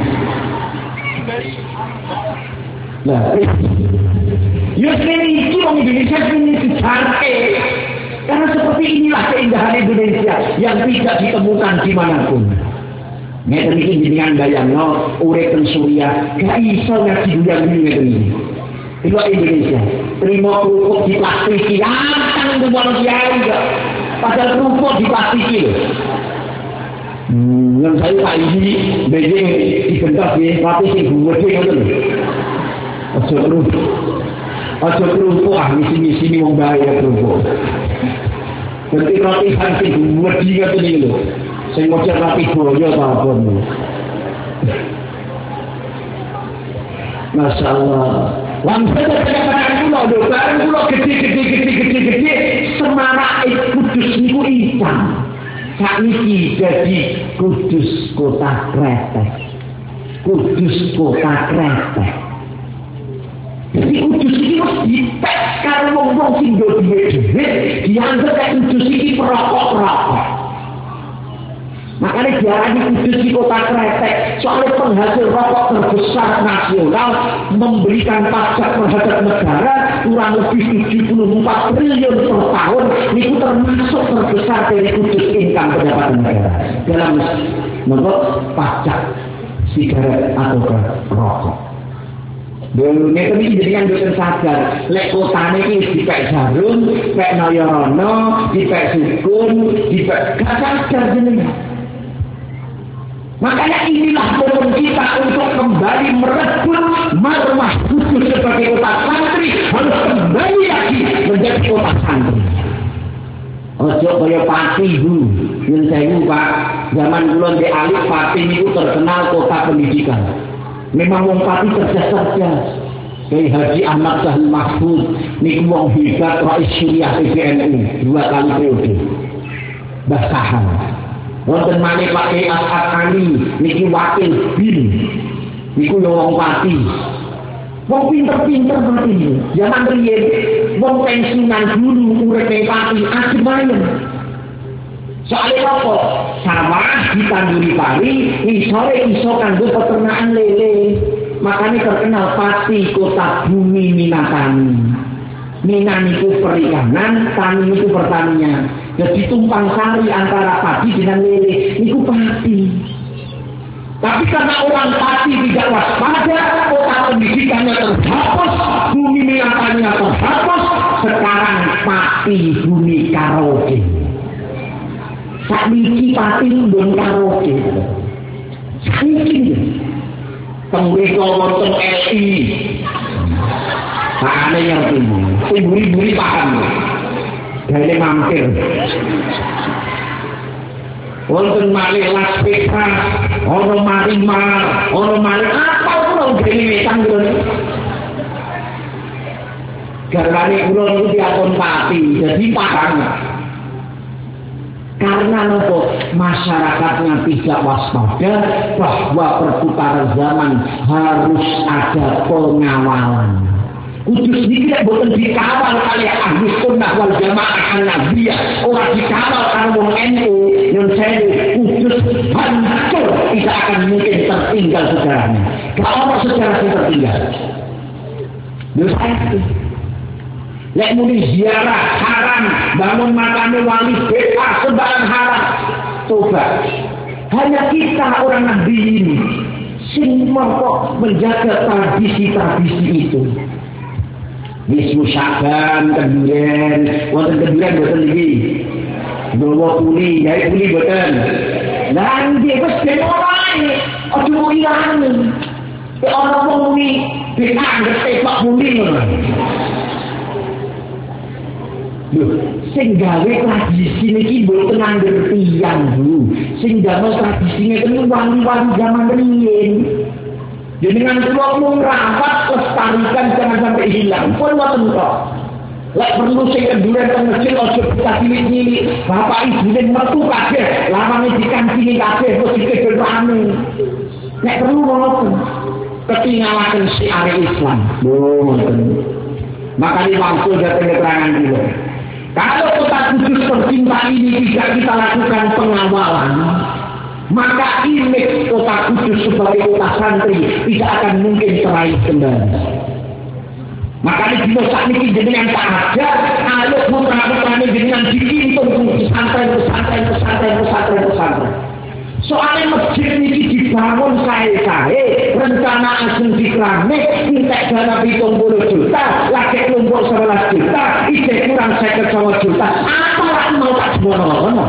Nah, yo iki wong Indonesia ini dijarke. Karena seperti inilah keindahan Indonesia yang tidak ditemukan dimanapun. Ngeten iki jenengan bayangno urip teng Suriah, gak iso ngaji bulan ini. Itu Indonesia. Terima kerupuk diplastiki, antang untuk manusia enggak. Padahal kerupuk diplastiki loh. Yang saya Pak ini Beijing dibentak di tapi sing gede ngono lho. Aja kerupuk misi-misi wong bahaya kerupuk. Berarti latihan sing wedi ngoten iki lho. Sing model rapi boyo ta apa. Masya Allah. Langsung kepada kula lho, bareng kula gede semarak Kudus niku ilang. Sakniki jadi Kudus kota kretek. Jadi Kudus iki wis dipek karo wong-wong sing duwe dhuwit, dianggep kayak Kudus iki perokok. Makanya diarani Kudus di kota kretek, soalnya penghasil rokok terbesar nasional memberikan pajak terhadap negara kurang lebih 74 triliun per tahun. Itu termasuk terbesar dari Kudus income pendapatan negara dalam pajak sigaret atau rokok. Dulu ini jadikan dosen sadar, lek kotane iki dipek Jarum, dipek Noyorono, dipek Sukun, dipek gak sadar jenengan. Makanya inilah momen kita untuk kembali merebut marwah Kudus sebagai kota santri, harus kembali lagi menjadi kota santri. Ojo kaya Pati Bu, yang saya Pak, zaman kula di Alif Pati itu terkenal kota pendidikan. Memang wong Pati cerdas. Kiai Haji Ahmad Sahil Mahfud niku wong hebat Rais Syuriah PBNU 2 kali periode. Mbah Sahan. Wonten malih Pak Kiai As'ad Ali niki wakil BIN. Niku yo wong Pati. Wong pinter-pinter Pati. Zaman riyen wong pensiunan dulu urip ning Pati adem ayem. Soalnya apa? Sawah ditanduri pari, isore iso kanggo peternakan lele. Makanya terkenal Pati kota bumi Minatani. Minan itu perikanan, tani itu pertanian. Jadi tumpang sari antara padi dengan lele. Itu Pati. Tapi karena orang Pati tidak waspada, kota pendidikannya terhapus, bumi Minataninya terhapus. Sekarang Pati bumi karaoke. Sakniki Pati ndon karaoke. Sakniki. Tenggeko wonten LI. Pakane ngerti. Buri-buri paham. Dene mampir. Wonten malih Las Vegas, ono Marimar, ono malih apa kula dene wetang kula. Garwane kula niku diakon Pati, jadi paham. Karena nopo masyarakatnya tidak waspada bahwa perputaran zaman harus ada pengawalan. Kudus ini tidak boleh dikawal oleh ahli sunnah wal jamaah an-nabiyah, orang dikawal oleh wong NU yang saya Kudus hancur, tidak akan mungkin tertinggal sejarahnya. Kalau sejarah tertinggal, dosa itu. Lek muni ziarah haram, bangun makam wali bebas sembarang haram. Coba, hanya kita orang Nabi ini sing kok menjaga tradisi-tradisi itu. Wisnu Syaban, Kenduren, wonten Kenduren boten iki. Dawa Kuli, Yai Kuli boten. Lah nggih wis ben ora ae. Aja ilang. Orang muni beda ngerti kok muni ngono. Lho, sing gawe tradisi niki mboten angger tiyang, Bu. Sing gawe tradisine ten wali-wali zaman riyin. Jenengan kula mung rapat lestarikan jangan sampai hilang. Pun wonten kok. Lek perlu sing kenduren teng masjid aja kita cilik-cilik. Bapak ibune metu kabeh, lawane dikancing kabeh kok dikebel rame. Nek perlu ngoten. Ketinggalan syiar Islam. Ngoten. Makanya waktu datang keterangan dulu. Kalau kota Kudus tercinta ini tidak kita lakukan pengawalan, maka image kota Kudus sebagai kota santri tidak akan mungkin teraih kembali. Makanya di saat ini jenengan tak ada, ayo putra-putranya jenengan dihimpun pesantren. Soalnya masjid ini dibangun saya, rencana asing di keramik, minta dana 70 juta, lagi kelompok 11 juta, ide kurang 59 juta, apa lah mau tak semono-mono?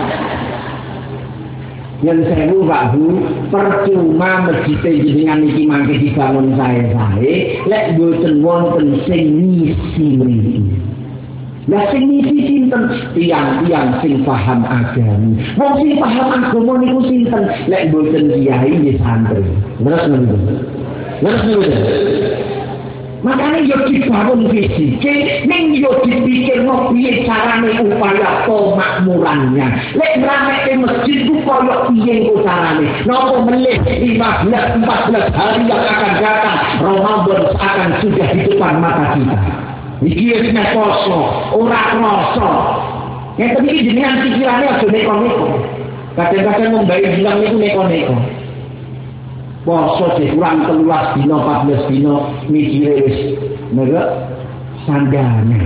Yang saya Pak Bu, percuma masjid jenengan iki mangke dibangun saya, lek boten wonten sing ngisi mriki. Lah sing ngisi sinten? Tiang-tiang sing paham agama. Wong sing paham agama niku sinten? Lek boten kiai nggih santri. Terus ngono. Makanya yo dibangun fisike, ning yo dipikirno piye carane upaya pemakmurannya. Lek ngrameke masjid ku koyo piye ku carane? Napa melih 15-14 hari yang akan datang, Ramadan akan sudah di depan mata kita. Iki wis nek poso, ora krasa. Nek iki jenengan pikirane aja neko-neko. Kadang-kadang wong bayi bilang niku neko-neko. Poso kurang 13 dino 14 dino mikire wis nek sandane.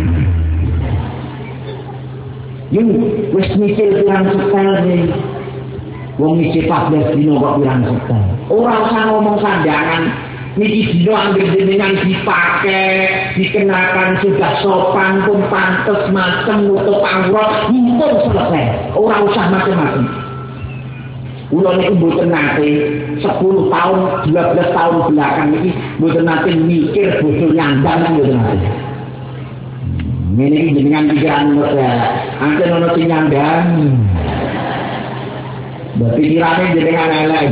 Yung wis mikir kurang setel wong iki 14 dino kok kurang setel. Ora usah ngomong sandangan. Niki dino ambil jenengan dipakai, dikenakan sudah sopan pun pantes macam nutup aurat, mumpung selesai. Orang usah macam-macam. Ulo niku mboten nate 10 tahun, 12 tahun belakang iki mboten nate mikir bodoh nyandang mboten nate. Ngene iki jenengan pikiran ya, anten ono sing nyandang. Pikirane jenengan elek.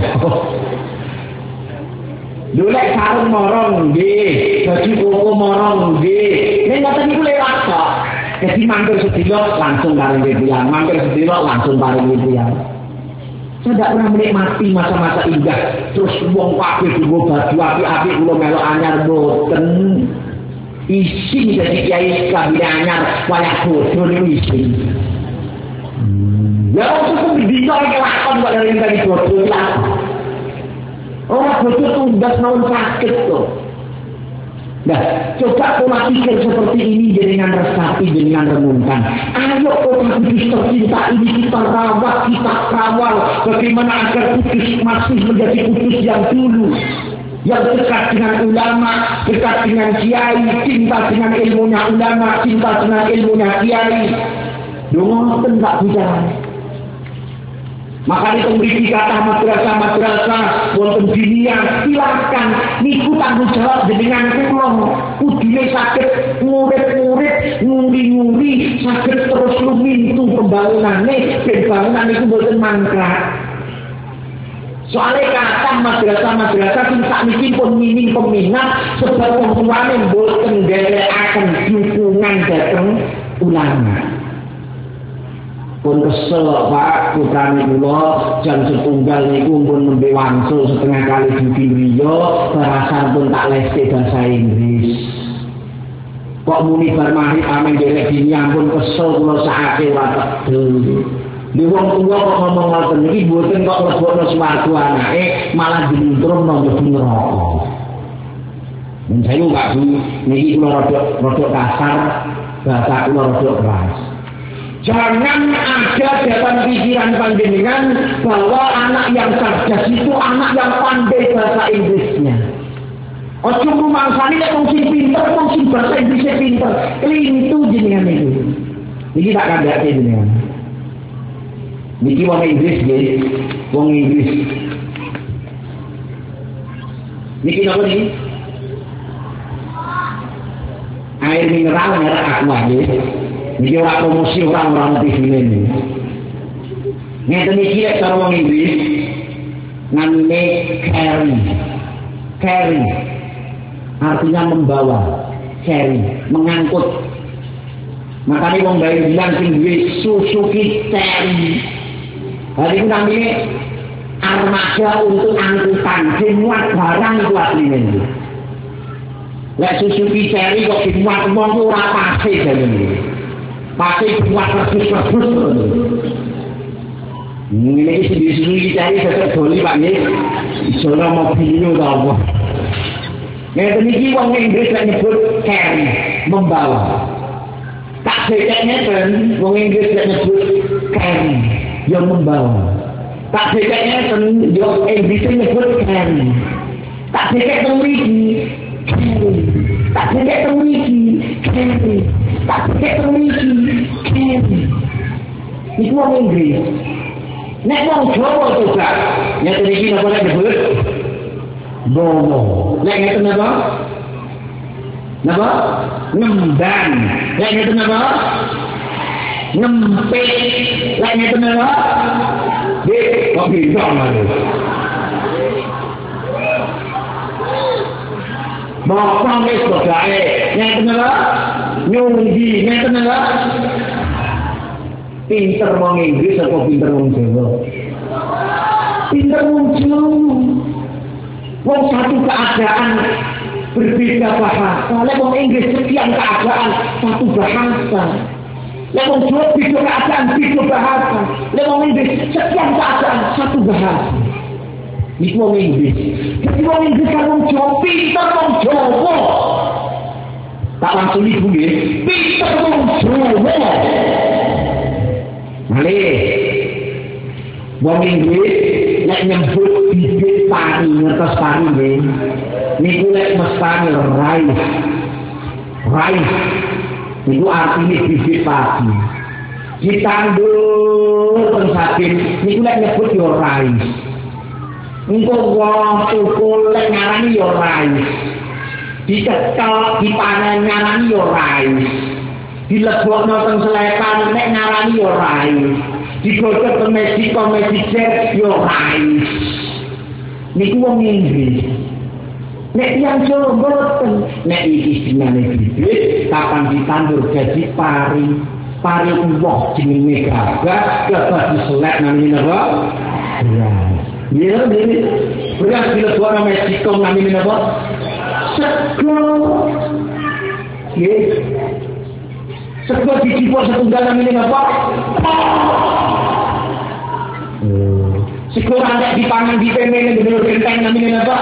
Dulek sarung morong nggih, baju koko morong nggih. Nek ngoten niku lewat kok. Jadi mampir sedina langsung paring tiyang, mampir sedina langsung paring tiyang. Saya tidak pernah menikmati masa-masa indah. Terus wong kabeh nggo baju apik-apik kula melok anyar mboten. Isi dadi kiai kabeh anyar wayah bodoh niku isi. Ya kok cukup dino iki lakon kok dari tadi bodoh lah. Orang bodoh tugas naun sakit tuh. Nah, coba pola pikir seperti ini jenengan resapi, jenengan renungkan. Ayo kota Kudus tercinta ini kita rawat, kita kawal. Bagaimana agar Kudus masih menjadi Kudus yang dulu. Yang dekat dengan ulama, dekat dengan kiai, cinta dengan ilmunya ulama, cinta dengan ilmunya kiai. Dongoten tak bicara. Makanya memiliki kata madrasah wonten dunia silakan niku tanggung jawab dengan kula kudune saged murid-murid nguri-nguri saged terus lumintu pembangunane ben bangunan niku mboten mangkrak. Soalnya kata madrasah sing sakniki pun minim peminat sebab wong tuane mboten nderekaken dukungan dhateng ulama. Pun kesel Pak, putrane kula jam setunggal niku pun nembe wangsul setengah kali di Rio, barasan pun tak leste bahasa Inggris. Kok muni bar maghrib amen derek dini ampun kesel kula sakake watek dhewe. Di wong tuwa kok ngomong ngoten iki mboten kok lebokno swarga anake, malah diluntrumno mlebu neraka. Men saya Pak Bu, niki kula rada kasar, bahasa kula rada keras. Jangan ada dalam pikiran panjenengan bahwa anak yang cerdas itu anak yang pandai bahasa Inggrisnya. Ojo rumangsani nek wong sing pinter, wong sing bahasa Inggrisnya pinter. Klintu jenengan itu. Iki tak kandhake jenengan. Niki wong Inggris nggih, wong Inggris. Niki napa niki? Air mineral merek Aqua nggih. Niki ora promosi orang-orang TV ini. Ngeten iki lek cara wong Inggris namine carry. Artinya membawa, carry, mengangkut. Makanya wong bayi bilang sing duwe Suzuki Carry. Hari itu namanya armada untuk angkutan, dimuat barang itu aslinya itu. Lek Suzuki Carry kok dimuat wong ora pasti jane iki. Pasti dimuat rebus-rebus. Ini sing Suzuki Carry sesuk doli Pak nggih. Isono mobil itu ta apa. Ngeten iki wong Inggris lek nyebut carry, membawa. Tak beceknya kan, wong Inggris lek nyebut carry, yang membawa. Tak beceknya kan, yang Inggris nyebut carry. Tak becek temriki, carry. Tak becek temriki, carry. Tak becek temriki, carry. Itu wong Inggris. Nek wong Jawa coba, nyata iki napa lek nyebut bomo. Lek ngeten napa? Napa? Ngembang. Lek ngeten napa? Ngempit. Lek ngeten napa? Dik, kok bintang lho. Bapak wis bodae. Ngeten napa? Nyunggi. Ngeten napa? Pinter wong Inggris apa pinter wong Jawa? Pinter wong Jawa. Wong satu keadaan berbeda bahasa. Lek wong Inggris sekian keadaan satu bahasa. Lek wong Jawa beda keadaan beda bahasa. Lek wong Inggris sekian keadaan satu bahasa. Iku wong Inggris. Jadi wong Inggris kan wong Jawa pinter wong Jawa. Tak langsung ibu nggih. Pinter wong Jawa. Malih. Wong Inggris nek nyebut bibit pari, ngertos pari nggih. Niku lek mestani rice. Niku artine bibit padi. Ditandur teng saking niku lek nyebut yo rice. Engko wong tukul lek ngarani yo rice. Dicethok, dipanen ngarani yo rice. Dilebokno teng selekan nek ngarani yo rice. Digodhog ke Meksiko yo rice. Niku wong Inggris. Nek yang Jawa mboten, nek iki jenenge bibit, kapan ditandur jadi pari. Pari uwoh jenenge gagah, gagah diselek namine napa? Beras. Ya, ini beras dilebokno Meksiko namine napa? Sego. Nggih. Sego dicipok setunggal namine napa? Sego rantek dipangan dipemene bener genteng namine napa?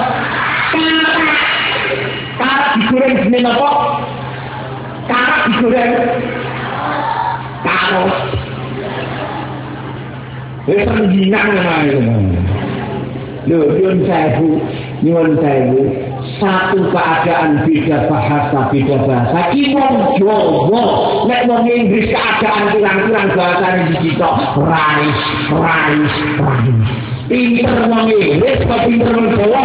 Karak digoreng jenenge napa? Karak digoreng. Karo. Wis nginang ae. Lho, nyuwun sewu. Satu keadaan beda bahasa. Ki wong Jawa, nek wong Inggris keadaan kurang-kurang bahasane digitok. Rice. Pinter wong Inggris kok pinter wong Jawa.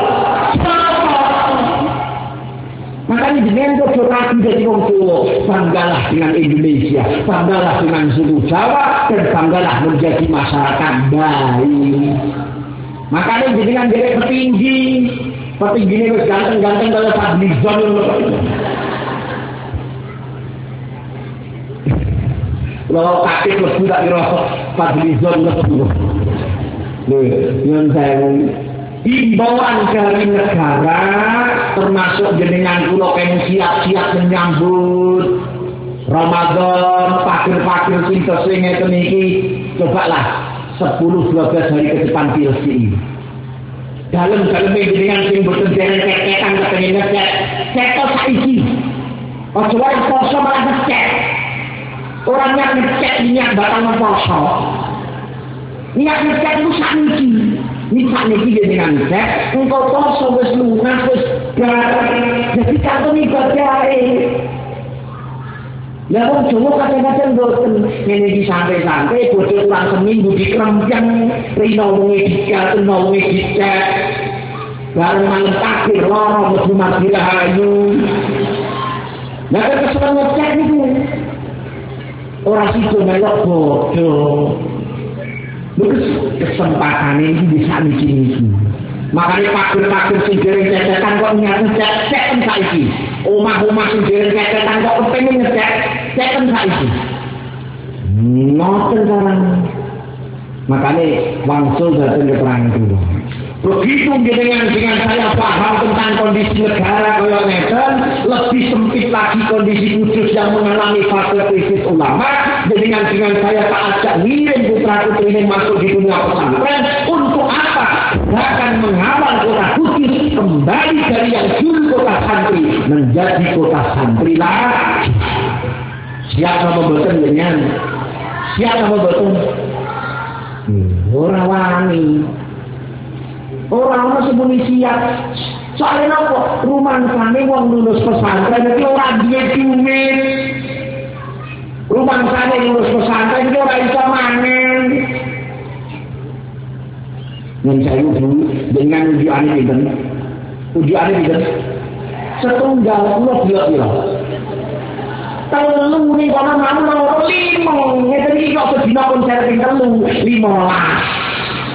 Makanya jenengan kok rapi jadi wong Jawa, banggalah dengan Indonesia, banggalah dengan suku Jawa, dan banggalah menjadi masyarakat baik. Makanya jenengan derek petinggi ini wis ganteng-ganteng kalau Fadlizon lho. Kalau kakek lebu tak kira Fadlizon lho. Yang saya himbauan dari negara termasuk jenengan kula kene siap-siap menyambut Ramadan, pakir-pakir cinta sing ngeten iki, cobalah 10-12 hari ke depan pilsi. Dalam jenengan sing boten dereng-derekan kepengin ngecek, cetok saiki. Ojo wae poso malah ngecek. Orang yang ngecek niat bakal poso. Niat ngecek itu sakniki. Sakniki jenengan ngecek, engko poso wis lunas wis bar. Jadi kanton ibadahe. Lah wong Jawa kadang-kadang boten ngene iki santai-santai bodho kurang seminggu dikrempeng rino wong dicat. bareng malam takbir loro mlebu Madinah ayu. Nah kesel ngecek niku. Ora sido melok bodoh. Terus kesempatan ini bisa niki. Makanya pakir-pakir sing dereng cecetan kok nyata cek saiki. Omah-omah sing dereng cecetan kok kepengin ngecek saiki. Ngoten sekarang. Makanya wangsul datang keterangan dulu. Begitu dengan saya paham tentang kondisi negara kaya ngeten, lebih sempit lagi kondisi khusus yang mengalami fase krisis ulama. Dengan saya tak ajak ngirim putra putri ini masuk di dunia pesantren untuk apa? Bahkan mengawal kota Kudus kembali dari yang dulu kota santri menjadi kota santri lah. Siapa membetul dengan? Siapa membetul? Orang wani. Orang semuanya siap. Soalnya apa? Rumah sana wong lulus pesantren itu orang duwe duit. Rumah sana lulus pesantren itu orang bisa manen. Yang saya dengan ujian itu setunggal pulau bila. Telu nih kalau mau lima. Jadi kalau sedina konser telu 15.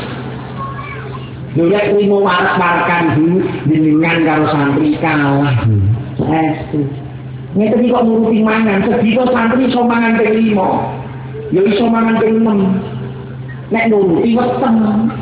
Lihat ini mau warak-warakan dengan karo santri kalah. Ini kok nuruti mangan. Sedih kok santri iso mangan ping 5. Ya iso mangan ping 6. Nek nuruti weteng.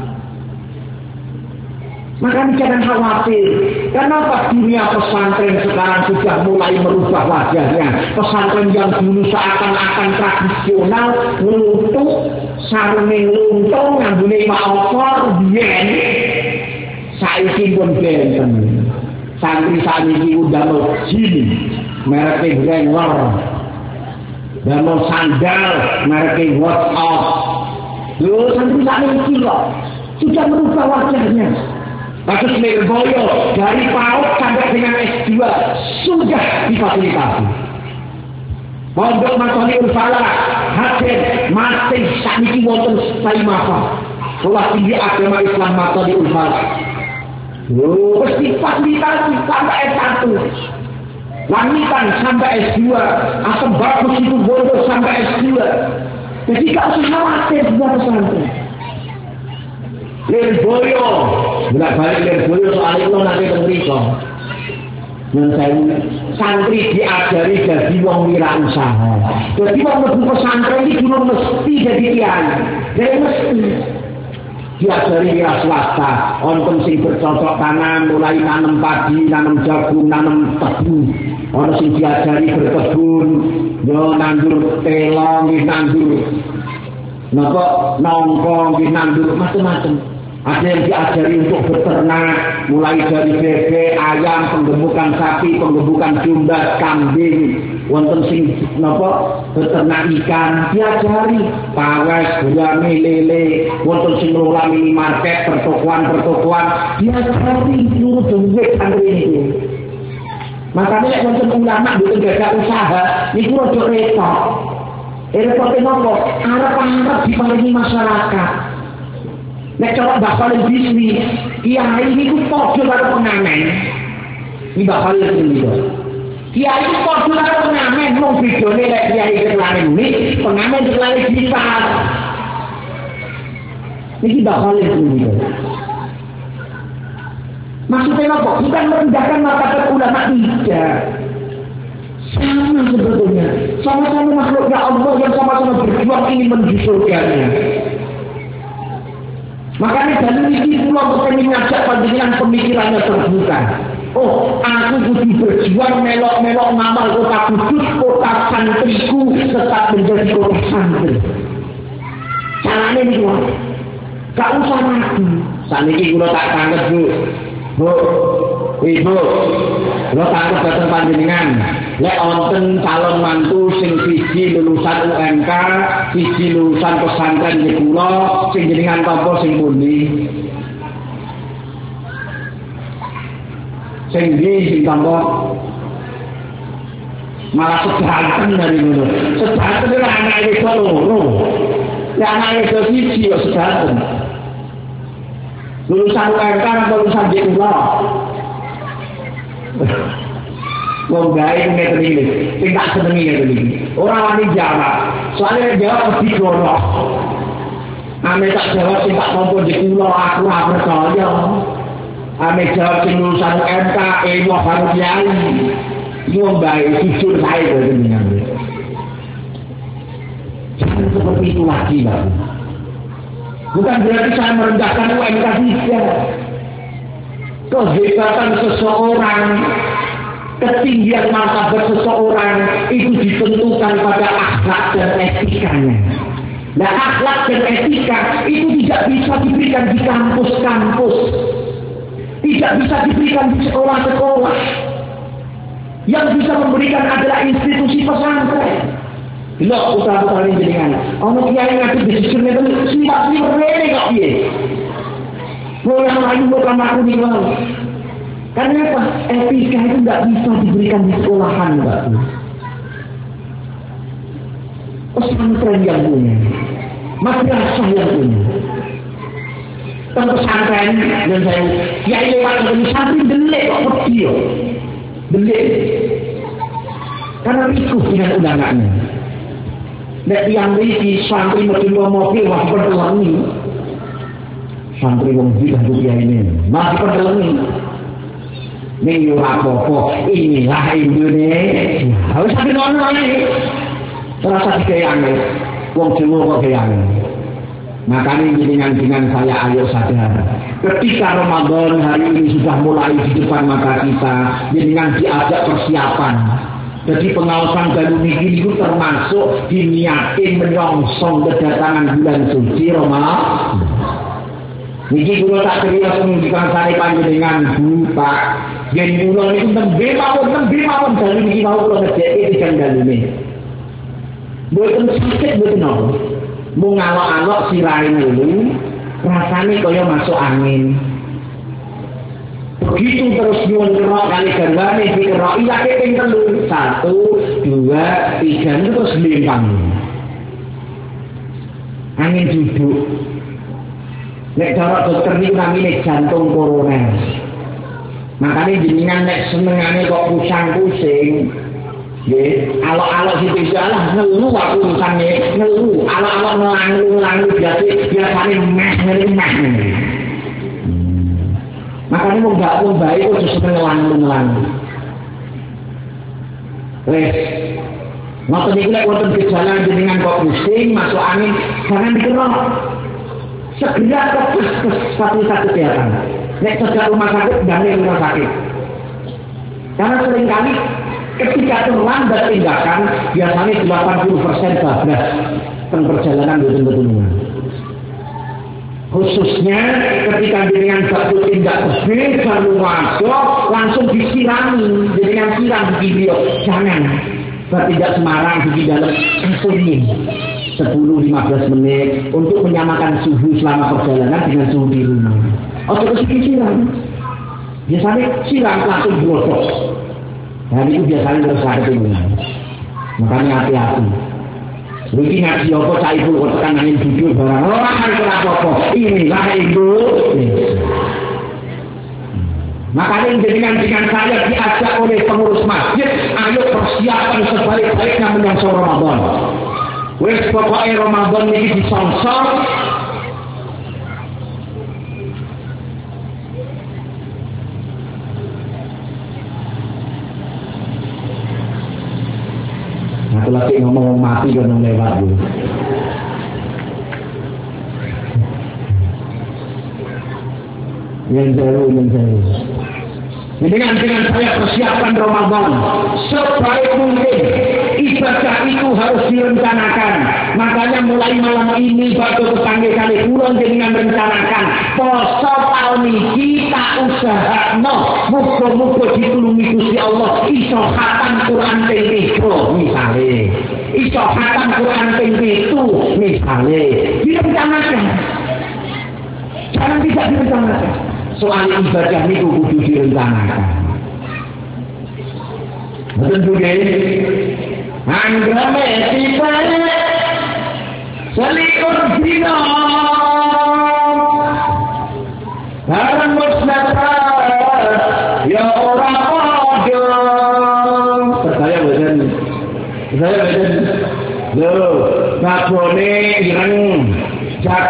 Makanya jangan khawatir. Kenapa dunia pesantren sekarang sudah mulai merubah wajahnya? Pesantren yang dulu seakan-akan tradisional, ngeluntuk, sarungnya luntung, ngambune opor, biyen. Saiki pun benten. Santri saniki udah mau jin, mereknya Wrangler. Dan mau sandal, mereknya WhatsApp. Loh, santri saniki kok sudah merubah wajahnya. Kasus Lirboyo dari PAUD sampai dengan S2 sudah difasilitasi. Pondok Masoniul Falah, Hadir, Masih, sakniki wonten Saimapa. Sekolah tinggi agama Islam Masoniul Falah. Wis difasilitasi sampai S1. Langitan sampai S2, Asam Bagus itu Bondo sampai S2. Jadi gak usah khawatir sudah pesantren. Lirboyo, bolak-balik Lirboyo soal itu nanti tentriko. Yang saya santri diajari jadi wong wirausaha. Jadi wong mlebu pesantren iki kudu mesti jadi kiai. Jadi mesti diajari wira swasta, wonten sing bercocok tanam, mulai nanam padi, nanam jagung, nanam tebu. Ana sing diajari berkebun, yo nandur telo, nandur napa nongko, nandur macam-macam. Ada yang diajari untuk beternak, mulai dari bebek, ayam, penggemukan sapi, penggemukan domba, kambing, wonten sing napa beternak ikan, diajari pawes, gurame, lele, wonten sing ngelola minimarket, pertokoan, diajari nurut duit santri ini. Makanya wonten ulama mboten gadah usaha, niku rada repot. Repote napa? Arep-arep diparingi masyarakat. Nek cara bakal bisnis, kiai ini ku podo karo pengamen. Ini bakal itu. Kiai itu podo karo pengamen, mau bedone lek kiai kelare ini, pengamen kelare digital. Ini bakal itu. Maksudnya apa? Bukan merendahkan martabat ulama, tidak. Sama sebetulnya. Sama-sama makhluknya Allah yang sama-sama berjuang ingin menuju surganya. Makanya dari ini pulau berpengen ngajak panjenengan pemikirannya terbuka. Oh, aku kudu berjuang melok-melok ngamal kota Kudus, kota santriku tetap menjadi kota santri. Caranya ini loh, gak usah mati. Saat ini kalau tak tangkap bu, ibu, kalau tangkap datang panjenengan. Lek onten calon mantu sing siji lulusan UMK, siji lulusan pesantren di pulau, sing jenengan tampa sing pundi? Sing ndi sing tampa? Malah sedanten dari ngono. Sedanten ora anake iso loro. Ya anake iso siji yo sedanten. Lulusan UMK atau lulusan JULA? Wong gawe ngene iki, sing tak senengi ngene iki. Ora wani jawab. Soale jawab mesti gono. Ame tak jawab sing tak tampa JULA aku ora percaya. Ame jawab sing lulusan UMK wah karo kiai. Wong gawe jujur sae jenengan. Jangan seperti itu lagi, Pak. Bukan berarti saya merendahkan UMK tidak. Kehebatan seseorang, ketinggian martabat seseorang itu ditentukan pada akhlak dan etikanya. Nah, akhlak dan etika itu tidak bisa diberikan di kampus-kampus, tidak bisa diberikan di sekolah-sekolah. Yang bisa memberikan adalah institusi pesantren. Lho, putra-putra ini jenengan. Ono kiai ngaji disisirne itu sliwat-sliwat rene kok piye? Yang lain bukan aku nih bang. Karena apa? Etika itu nggak bisa diberikan di sekolahan, Mbak. Pesantren yang punya, madrasah yang punya. Tentang pesantren dan saya, ya lewat ke santri delik kok pedih, delik. Karena rikuh dengan undangannya. Nek yang iki santri mesti mobil masih pertelangi. Santri wong iki kan ini masih pertelangi. Ning yo apa-apa, inilah Indonesia. Harus sampe ngono iki. Terasa dikayane. Wong Jawa kok kayane. Makanya dengan saya ayo sadar. Ketika Ramadan hari ini sudah mulai di depan mata kita, dengan diajak persiapan. Jadi pengawasan baru niki itu termasuk diniatin menyongsong kedatangan bulan suci Ramadan. Niki kula tak cerita pendidikan saya panjenengan Bu Pak. Yen kula niku nembe mawon dalu niki mau kula ngejeki tigang dalune. Mboten sakit mboten napa. Mung alok-alok sirahe niku rasane kaya masuk angin. Begitu terus nyuwun kerok kali garwane dikerok ilake ping 3. 1, 2, 3 terus lempang. Angin duduk. Nek cara dokter niku namine jantung koroner. Makane jenengan nek senengane kok pusing-pusing, nggih, alok-alok sithik salah ngelu aku urusane, ngelu, alok-alok ngelang-ngelang biasane meh. Makanya mau gak pun baik kok justru ngelang. Wes, ngoten iki lek wonten gejala jenengan kok pusing, masuk angin, jangan dikerok. Segera ke fasilitas kesehatan. Nek sejak rumah sakit, jangan rumah sakit. Karena seringkali ketika terlambat tindakan, biasanya 80% bablas tentang perjalanan betul-betul. Khususnya ketika dengan satu tindak tersebut baru masuk langsung disirami dengan siram video. Jangan bertindak sembarang di dalam insulin 10-15 menit untuk menyamakan suhu selama perjalanan dengan suhu di rumah. Terus disiram. Biasanya siram langsung berosok. Dan itu biasanya terus sakit. Makanya hati-hati. Mungkin ngaji apa cah ibu kok tekan angin duduk barang. Orang kan apa-apa. Inilah Indonesia. Makanya dengan saya diajak oleh pengurus masjid, ayo persiapan sebaik-baiknya menyongsong Ramadan. Wes pokoknya Ramadan ini disongsong. Aku lagi ngomong mati kan lewat dulu. Yang jauh. Dengan saya persiapkan Ramadan sebaik mungkin. Ibadah itu harus direncanakan. Makanya mulai malam ini bakal kali pulang dengan merencanakan poso tahun ini kita usahakno muga-muga ditulungi Gusti Allah iso khatam Quran ping 3 misale. Iso khatam Quran ping 7 misale. Direncanakan. Jangan tidak direncanakan. Soal ibadah itu kudu direncanakan. Betul juga. Anggame sifat selikur dino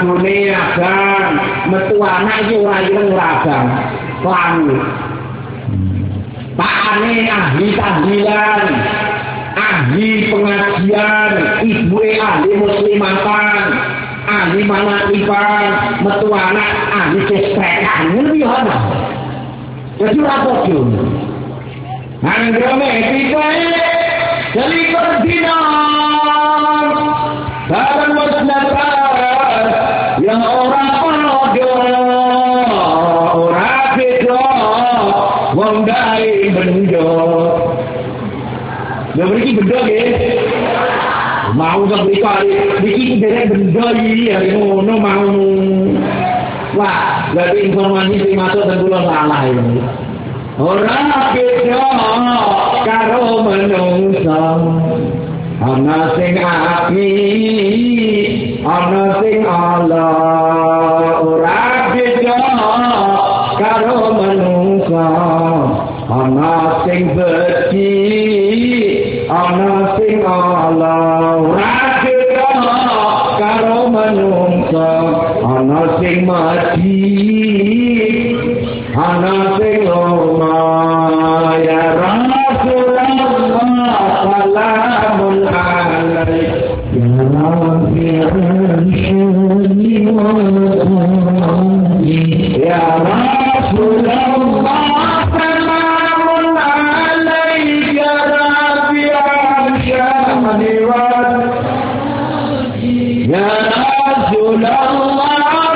lagune abang, metu anak iki ora ireng ora abang. Klangu. Pakane ahli tahlilan, ahli pengajian, ibuke ahli muslimatan, ahli manakifan, metu anak ahli kestrekan. Ngono yo ana. Jadi ora padha. Anggone pitae jadi kordina barang wasnata yang orang podo ora beda wong dari bendo. Lha mriki bendo nggih. Mau ngriko iki derek bendo iki ya ngono mau. Wah, berarti informasi sing masuk ten kula salah iki. Ora beda karo menungso. Ana sing api, ana sing ala. Ora beda karo menungso. Ana sing beci, ana sing ala. Ora beda karo menungso. Ana sing mati, ana sing loma. Ya Rasulullah salamun alaik. Ya Rabbi anshani wa qani. Ya Rasulullah salamun alaik. Ya Rabbi anshani wa qani. Ya Rasulullah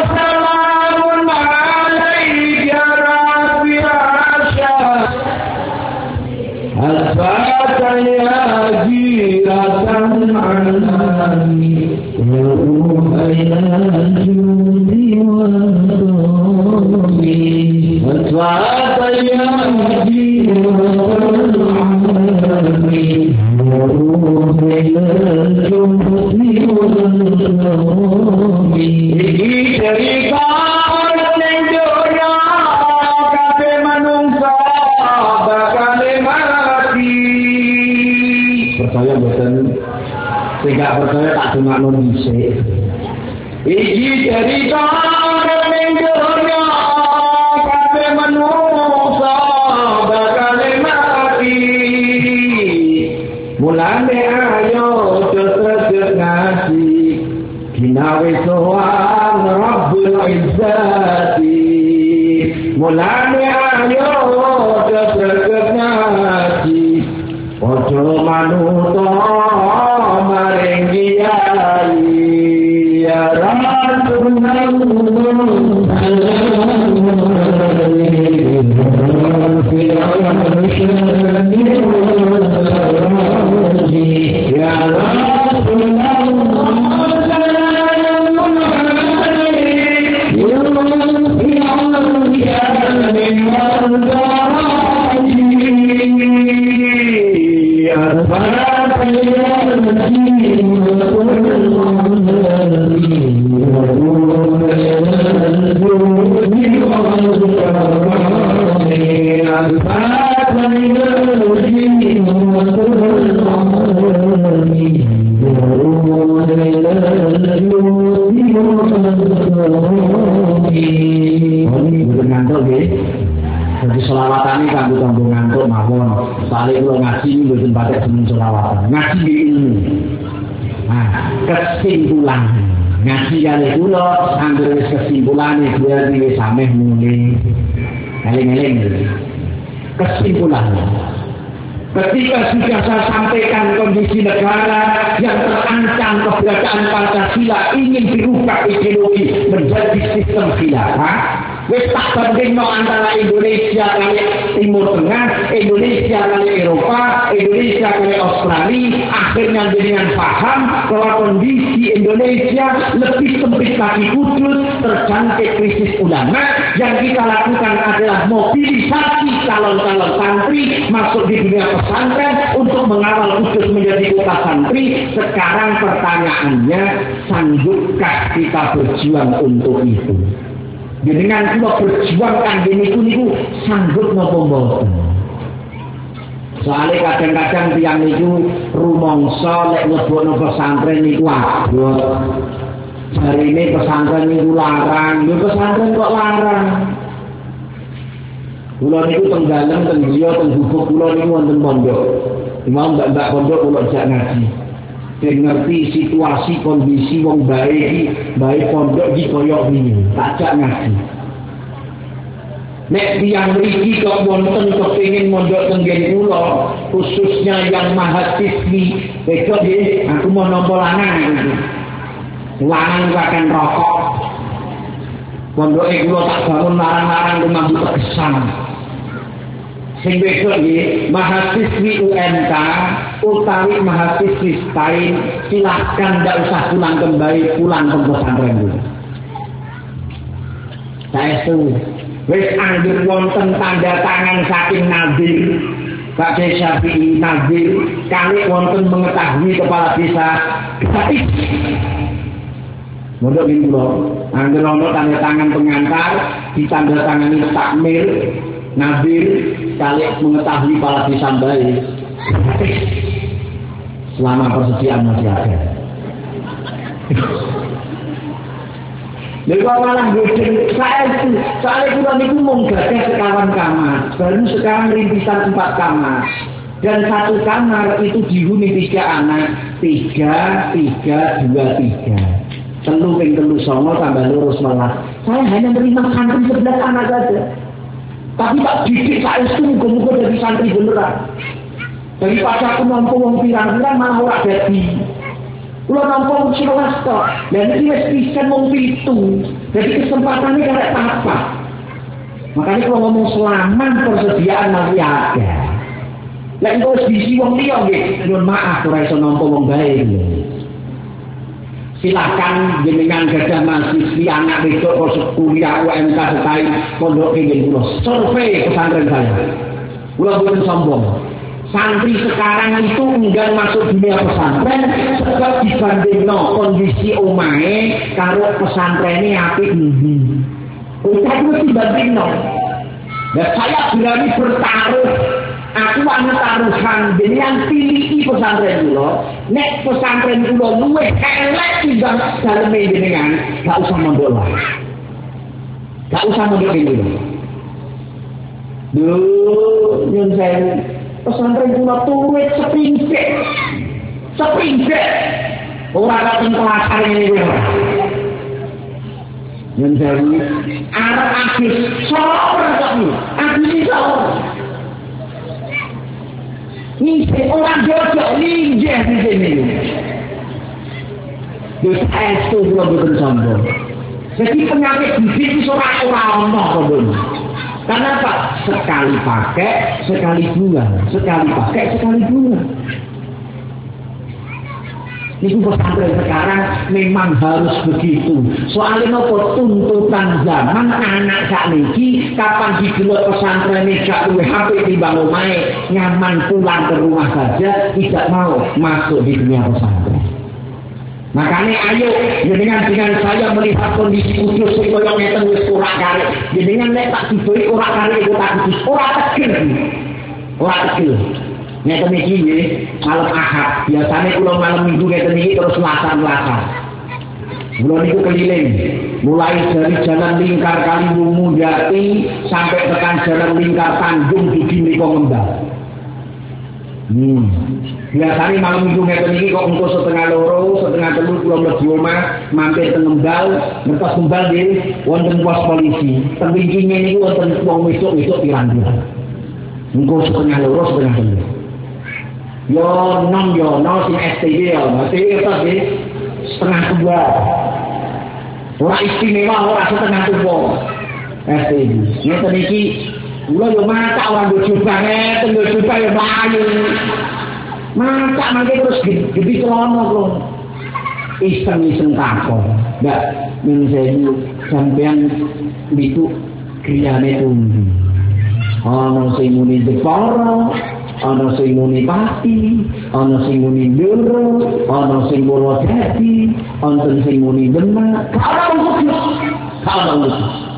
ya jiratan anani ya judi wa qawmi aswata ya jiratan anani ya judi wa qawmi iki cerita ning dunya kabeh manungsa bakal percaya boten sing gak percaya tak dongakno dhisik iki cerita ning donya kabeh manungsa bakal mati mulane ayo tetep ngaji ginawe sowan Rabbul Izzati mulane ayo tetep ngaji ojo manuto maring kiai ya Rasulullah ya Jadi selawatan ini kanggo kanggo ngantuk mawon. Soale kula ngaji mboten patek seneng selawatan. Ngaji ilmu. Nah, kesimpulan ngaji kali kula anggere wis kesimpulane berarti wis sameh muni. Eling-eling. Kesimpulan. Ketika sudah saya sampaikan kondisi negara yang terancam keberadaan Pancasila ingin dirubah ideologi menjadi sistem khilafah, wis tak bandingno antara Indonesia kali Timur Tengah, Indonesia kali Eropa, Indonesia kali Australia, akhirnya dengan paham bahwa kondisi Indonesia lebih sempit lagi kudus, terjangkit krisis ulama. Yang kita lakukan adalah mobilisasi calon-calon santri masuk di dunia pesantren untuk mengawal kudus menjadi kota santri. Sekarang pertanyaannya, sanggupkah kita berjuang untuk itu? Dengan kita berjuangkan niku sanggup napa mboten. Soale kadang-kadang tiyang niku rumangsa lek mlebokno pesantren niku abot. Hari ini pesantren itu larang, ya pesantren kok larang. Kula niku tenggalem teng griya teng gubuk kula niku wonten pondok. Imam mbak pondok kula jak ngaji. Ben ngerti situasi kondisi wong bae iki, bae pondok iki kaya ngene. Tak jak ngaji. Nek tiyang mriki kok wonten kepengin mondok teng kula, khususnya yang mahasiswi, besok nggih aku mau nampa lanang iki. Lanang akan rokok. Pondoke kula tak bangun larang-larang rumah tegesan. Sing besok nggih mahasiswi UMK utawi mahasiswi STAIN silakan ndak usah pulang kembali pulang ke pesantren dulu. Saestu wis anggere wonten tanda tangan saking Nadir Pak Syafi'i Nadir kali wonten mengetahui kepala desa gratis. Mondok ing kula anggere ana tanda tangan pengantar ditandatangani takmir Nadir kali mengetahui kepala desa baik selama persediaan masih ada. Lha malah boten saya kula niku mung gadah sekawan kamar, baru sekarang rintisan 4 kamar. Dan 1 kamar itu dihuni 3 anak, 3, 2, 3. Telu ping 3 songo tambah loro 11. Saya hanya menerima santri 11 anak saja. Tapi tak didik saya itu muga-muga jadi santri beneran. Daripada aku nampa wong pirang-pirang malah ora dadi. Kula nampa 11 tok. Lah iki wis pisan wong 7. Jadi kesempatannya karek apa? Makanya kalau ngomong selaman persediaan masih ada. Lah engko wis diisi wong liya nggih, nyuwun maaf ora iso nampa wong bae. Silakan jenengan gadah mahasiswi anak wedok kok kuliah UMK STAIN pondok kenging kula. Survei pesantren saya. Kula boten sombong. Santri sekarang itu enggan masuk dunia pesantren sebab dibandingno kondisi omahe karo pesantrene apik ndi. Kita itu dibandingno. Dan saya berani bertaruh. Aku ana taruhan dengan pilih pesantren kula. Nek pesantren kula luwih elek timbang daleme jenengan, gak usah mondok lah. Gak usah mondok dulu. Duh, nyun sewu. Pesantren kula tuwit sepinggir. Ora katon kelasane ngene kuwi. Nyun sewu. Arep agis sore kok iki. Agis sore. Ini orang jojok ninja di sini. Terus itu belum bersombong. Jadi penyakit bibit itu orang-orang kebun. Karena apa? Sekali pakai, sekali buang. Sekali pakai, sekali buang. Ini pesantren sekarang memang harus begitu. Soalnya apa tuntutan zaman anak sakniki kapan digelar pesantren ini gak luwih HP timbang omahe, nyaman pulang ke rumah saja, tidak mau masuk di dunia pesantren. Makanya ayo jenengan dengan saya melihat kondisi kudus sing koyo ngeten wis ora karek. Jenengan nek tak diboi ora karek iku tak kudus, ora tegel. Ora tegel. Ngeten iki nggih, malam Ahad. Biasane kula malam Minggu ngeten iki terus lasan-lasan. Kula niku keliling, mulai dari jalan lingkar Kaliwungu Jati sampai tekan jalan lingkar Tanjung Dugi mriku Ngembal. Biasane malam Minggu ngeten iki kok engko setengah 2, setengah 3 kula mlebu omah, mampir teng Ngembal, ngertos Ngembal nggih wonten pos polisi. Teng wingkinge niku wonten wong wedok-wedok pirang-pirang. Engko setengah 2, setengah 3. Yo nom sing STD yo, mesti itu sih setengah 2. Ora istimewa, ora setengah 2. STD. Ngeten iki, kula yo masak ora nggo banget, nggo coba yo mlayu. Masak mangke terus gede celana kula. Iseng-iseng takon. Mbak, men saya sampean niku griyane pundi? Ana sing muni Jepara, ana sing muni Pati, ana sing muni Ndoro, ana sing Purwodadi, ana sing muni Demak. Kalau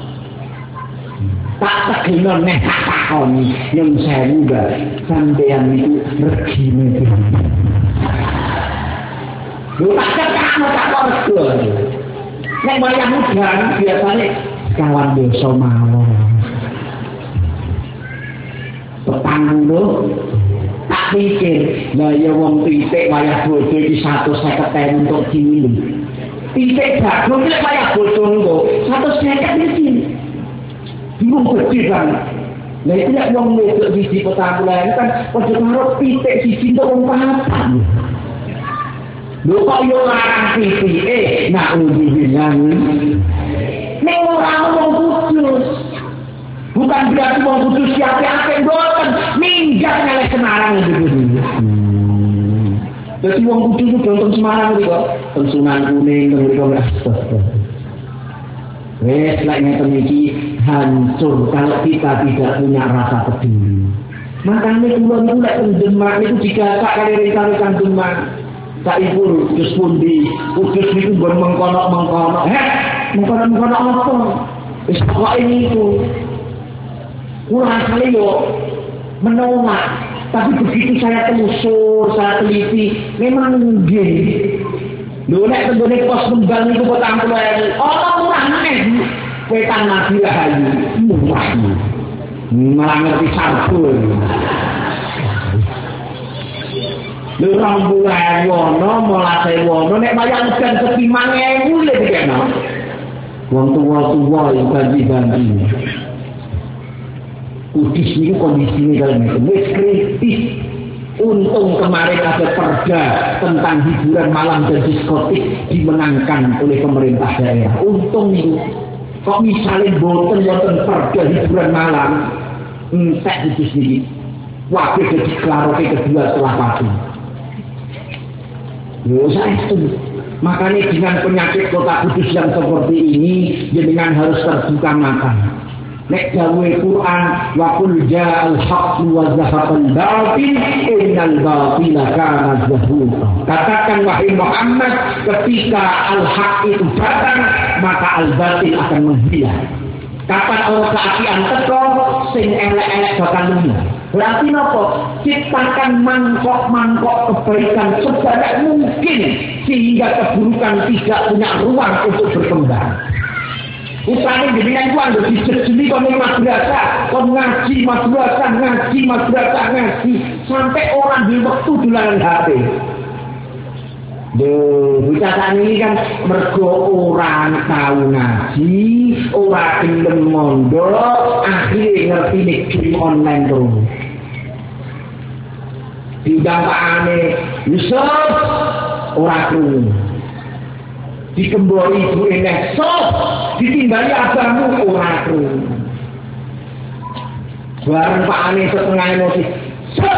tak tegeno nek takoni yang sewu Mbak, sampeyan niku regine piro? Lho tak kok rego. Nek wayah udan biasanya kawan dosa mawon. Petang lho tak pikir, lah ya wong titik wayah bojo iki 150.000 untuk diminum. Titik jagung nek wayah bojo engko 150 iki. Bingung gede kan. Lah itu nek wong wedok siji petang bulan kan padha karo titik siji untuk wong papat. Lho kok yo larang titike nak ujian. Nek ora wong kudus. Bukan berarti wong kudus siapa-siapa mboten minggat ngalih Semarang itu. Jadi wong kudus itu contoh Semarang itu kok Sunan Kuning itu astagfirullah. Wes lek ngeten iki hancur kalau kita tidak punya rasa peduli. Makanya kula niku lek Demak niku digagak kali rekan-rekan Demak. Saipun kudus pundi, kudus niku nggon mengkono-mengkono. Mengkono-mengkono apa? Wis pokoke niku. Kurang kali yo menolak, tapi begitu saya telusur, saya teliti, memang nggih. Lho nek tenggone pos Kembang niku 40.000. Murah meneh. Wetan Nabi Rahayu, murah. Malah ngerti sarpul. Lho 20.000 ono, 15.000 ono, nek bayar udan 5.000 lho dikene. Wong tua-tua yang banji-banji. Kudus ini kondisinya dalam wis kritis. Untung kemarin ada perda tentang hiburan malam dan diskotik dimenangkan oleh pemerintah daerah. Untung itu. Kok misalnya boten perda hiburan malam, entek kudus ini. Wakil jadi klaroke kedua setelah pagi. Saya itu. Makanya dengan penyakit kota Kudus yang seperti ini, jenengan harus terbuka mata. Nek dawe Quran wa qul ja'al haqqu wa zahaqal batil innal batila kana zahuqa. Katakan wahai Muhammad, ketika al-haq itu datang maka al-batil akan menghilang. Kapan orang keapian teko sing elek-elek bakal lunga. Berarti napa? Ciptakan mangkok-mangkok kebaikan sebanyak mungkin sehingga keburukan tidak punya ruang untuk berkembang. Usahanya jenengan ku anggo dijejeli kon ning madrasah, kon ngaji madrasah, ngaji sampai orang di waktu dolanan HP. Bocah ini kan mergo orang tahu ngaji, orang gelem mondok, akhirnya ngerti nek game online terus. Didampakane Yusuf ora krungu. Dikembori ibu enek sok, ditimbali abamu ora krungu. Bareng pakane setengah emosi. Sok.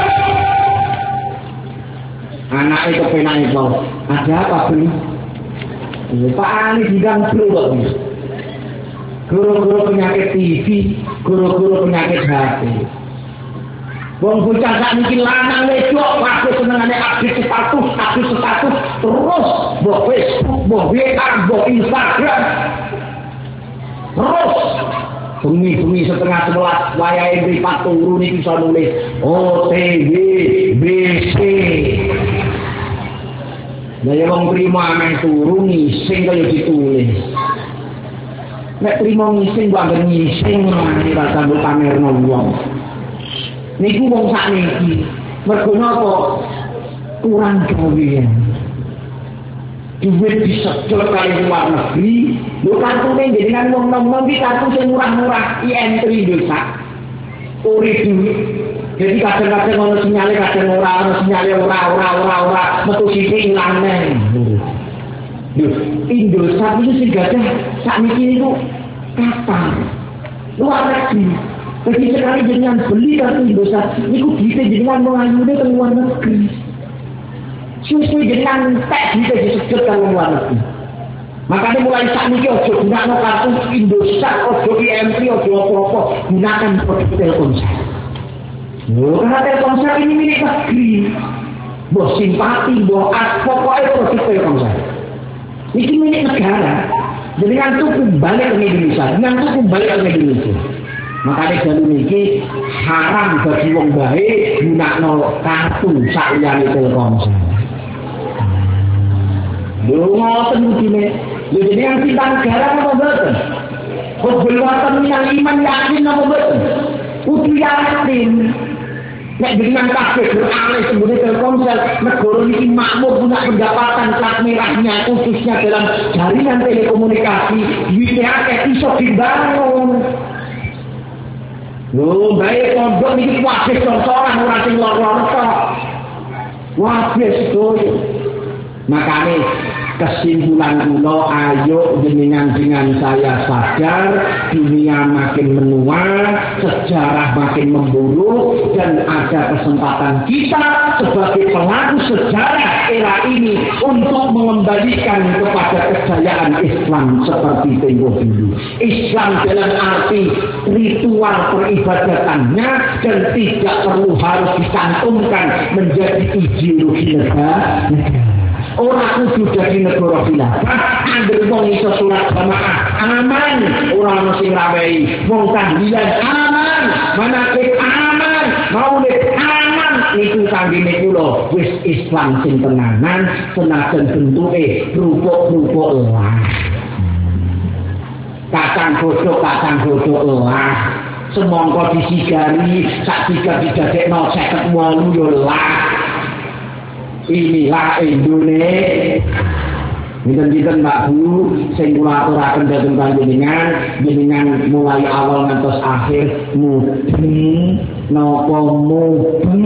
Anaknya kepenak itu, ada apa beli? Pak Ani bidang guru, guru-guru penyakit TV, guru-guru penyakit hati. Wong bocah sak niki lanang wedok, waktu senengane update status, terus mbok Facebook, mbok WA, mbok Instagram. Terus bengi-bengi setengah 11 wayahe mripat turu niki iso nulis OTW BC. Lah ya wong prima ameh turu ngising kaya ditulis. Nek prima ngising kok anggere ngising ora rasa mbok pamerno wong. Niku wong sakniki mergo napa kurang gawean. Duit disedot kali luar negeri, lho kartune jenengan wong nom-nom iki kartu sing murah-murah IM3 dosa. Urip duit. Jadi kadang-kadang ono sinyale kadang ora, ono sinyale ora, metu sithik ilang neh. Lho, Indosat iki sing gadah sakniki niku kapal. Luar negeri. Jadi sekali jenengan beli kartu Indosat, niku duite jenengan mengayune ke luar negeri. Susu jenengan tak duite disedot ke luar negeri. Makanya mulai saat ini ojo gunakan kartu Indosat, ojo IM3, ojo apa-apa, gunakan produk Telkomsel. Karena Telkomsel ini milik negeri. Boh simpati, boh pokoknya produk Telkomsel. Ini milik negara. Jadi kan itu kembali ke Indonesia, dengan itu kembali ke Indonesia. Makanya jalur ini haram bagi wong baik gunakan kartu sakliyane Telkomsel. Lho ngoten mudine Jadi yang cinta negara apa betul? Kebeluatan yang iman yakin apa betul? Kudu yakin. Nek dengan kabeh beralih semuanya Telkomsel, negara ini makmur punya pendapatan plat merahnya khususnya dalam jaringan telekomunikasi, WTAK iso dibangun. Loh, baik pondok ini wajib contohan orang sing lor-lor tok. Wajib sedoyo. Makanya kesimpulan kula ayo dengan saya sadar dunia makin menua, sejarah makin memburuk dan ada kesempatan kita sebagai pelaku sejarah era ini untuk mengembalikan kepada kejayaan Islam seperti tempo dulu. Islam dalam arti ritual peribadatannya dan tidak perlu harus dicantumkan menjadi ideologi negara. Orang kudu dadi negara khilafah, anggere wong iso sholat jamaah aman, ora ono sing rawehi, wong tahlilan aman, manakib aman, maulid aman, niku kanggene kula wis Islam sing tenanan, senajan bentuke rupuk-rupuk lah. Kacang godhog lah. Semongko disigari, sak didadekno 58 yo lah. Inilah Indonesia. Dinten-dinten Mbak Bu, sing kula aturaken dhateng panjenengan mulai awal ngantos akhir mudeng napa mudeng.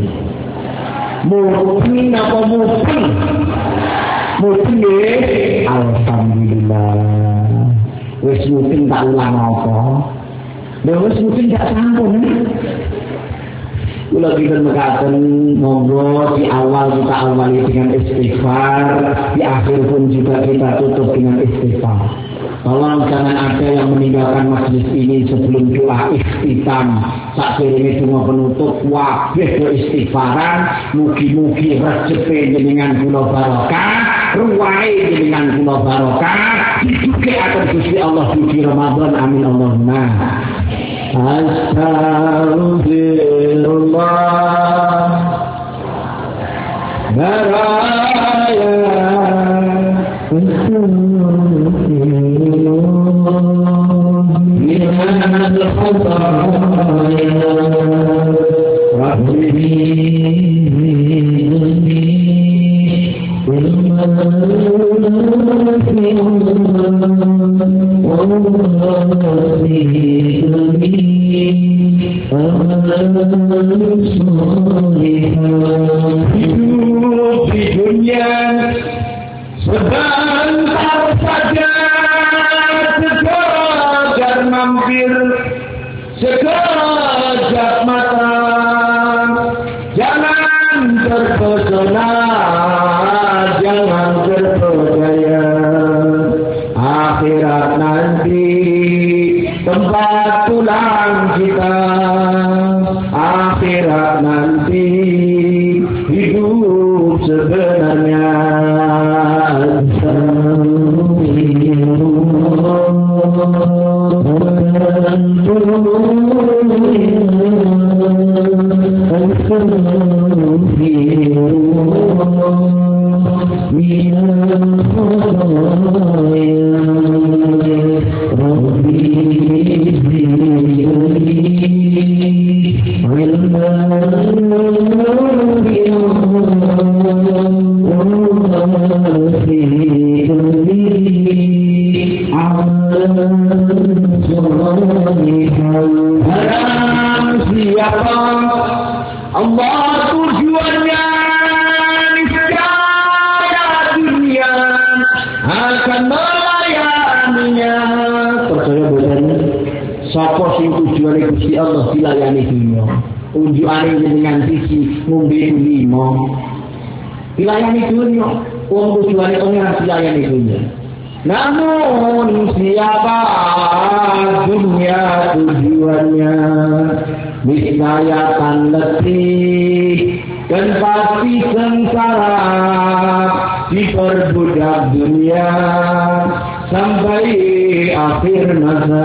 Mudeng napa mudeng? Mudeng nggih. Alhamdulillah. Wis mudeng tak ulang apa? Lha wis mudeng tak sampun. Kula kita mengatakan monggo di awal kita awali dengan istighfar, di akhir pun juga kita tutup dengan istighfar. Tolong jangan ada yang meninggalkan majelis ini sebelum doa ikhtitam. Sakjroning donga penutup wabeh do istighfaran, mugi-mugi rezepi jenengan kula barokah, ruwahe jenengan kula barokah, didugekaken Gusti Allah di Ramadan. Amin Allahumma. Astagfirullah Baraya Minal khutaya Rabbi hidup di dunia sebentar saja, sekejap mampir, sekejap mata. Jangan terpesona, jangan terpedaya. Akhirat nanti tempat pulang kita. Akhirat nanti hidup sebenarnya. Allah tujuannya niscaya dunia akan melayaninya. Percaya boten? Sapa sing tujuane Gusti Allah dilayani dunia? Unjukane dengan sisi ngombe limo. Dilayani dunia, wong tujuane pengen dilayani dunia. Namun siapa dunia tujuannya, niscaya akan letih dan pasti sengsara diperbudak dunia sampai akhir masa.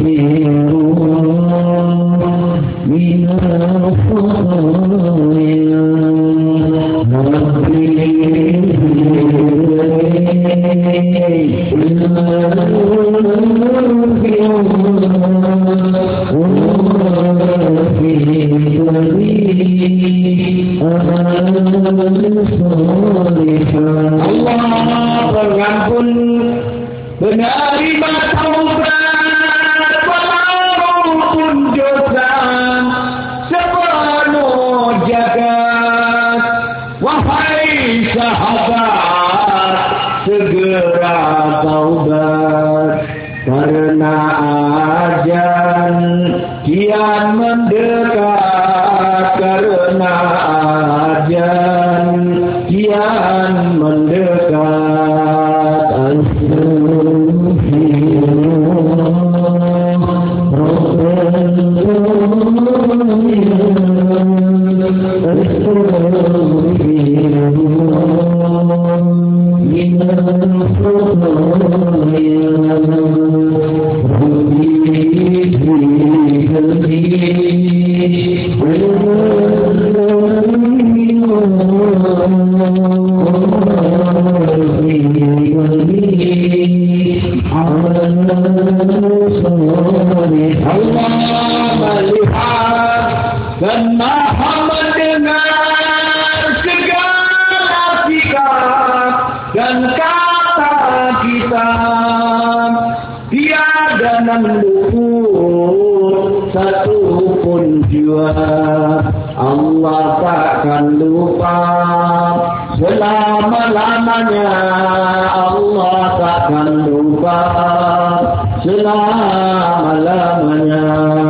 Menerima taubat walaupun dosa sepenuh jagat. Wahai sahabat, segera taubat karena ajal kian mendekat, karena ajal kian mendekat. Dan maha mendengar segala sikap dan kata kita. Tiada yang luput satu pun jiwa. Allah takkan lupa selama-lamanya. Allah takkan lupa selama-lamanya.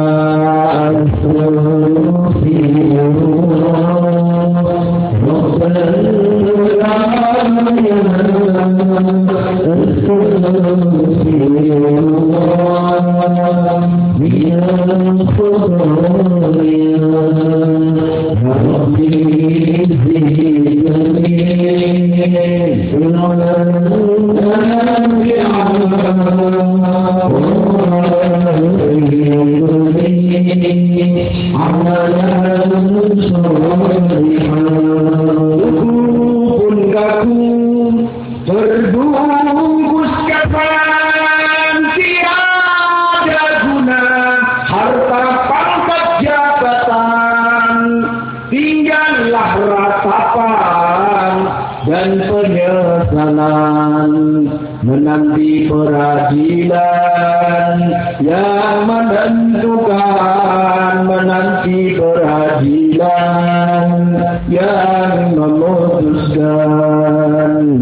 Terbungkus kafan tiada guna, harta pangkat jabatan tinggallah ratapan dan penyesalan. Menanti peradilan yang menentukan, menanti peradilan yang memutuskan.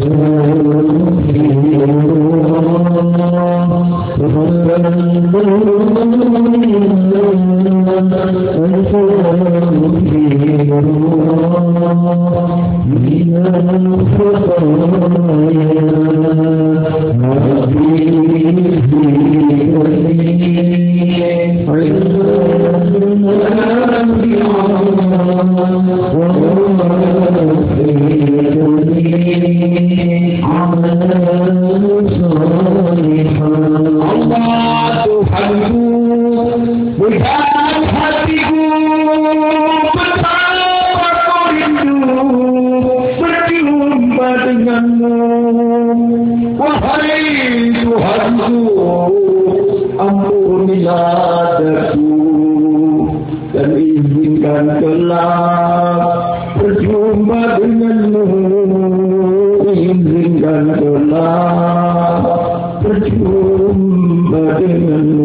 Allah Tuhanku, bukan hatiku betapa ku rindu berjumpa denganmu. Wahai Tuhanku, ampunilah daku dan izinkan kelak berjumpa denganmu. Izinkan kelak berjumpa denganmu.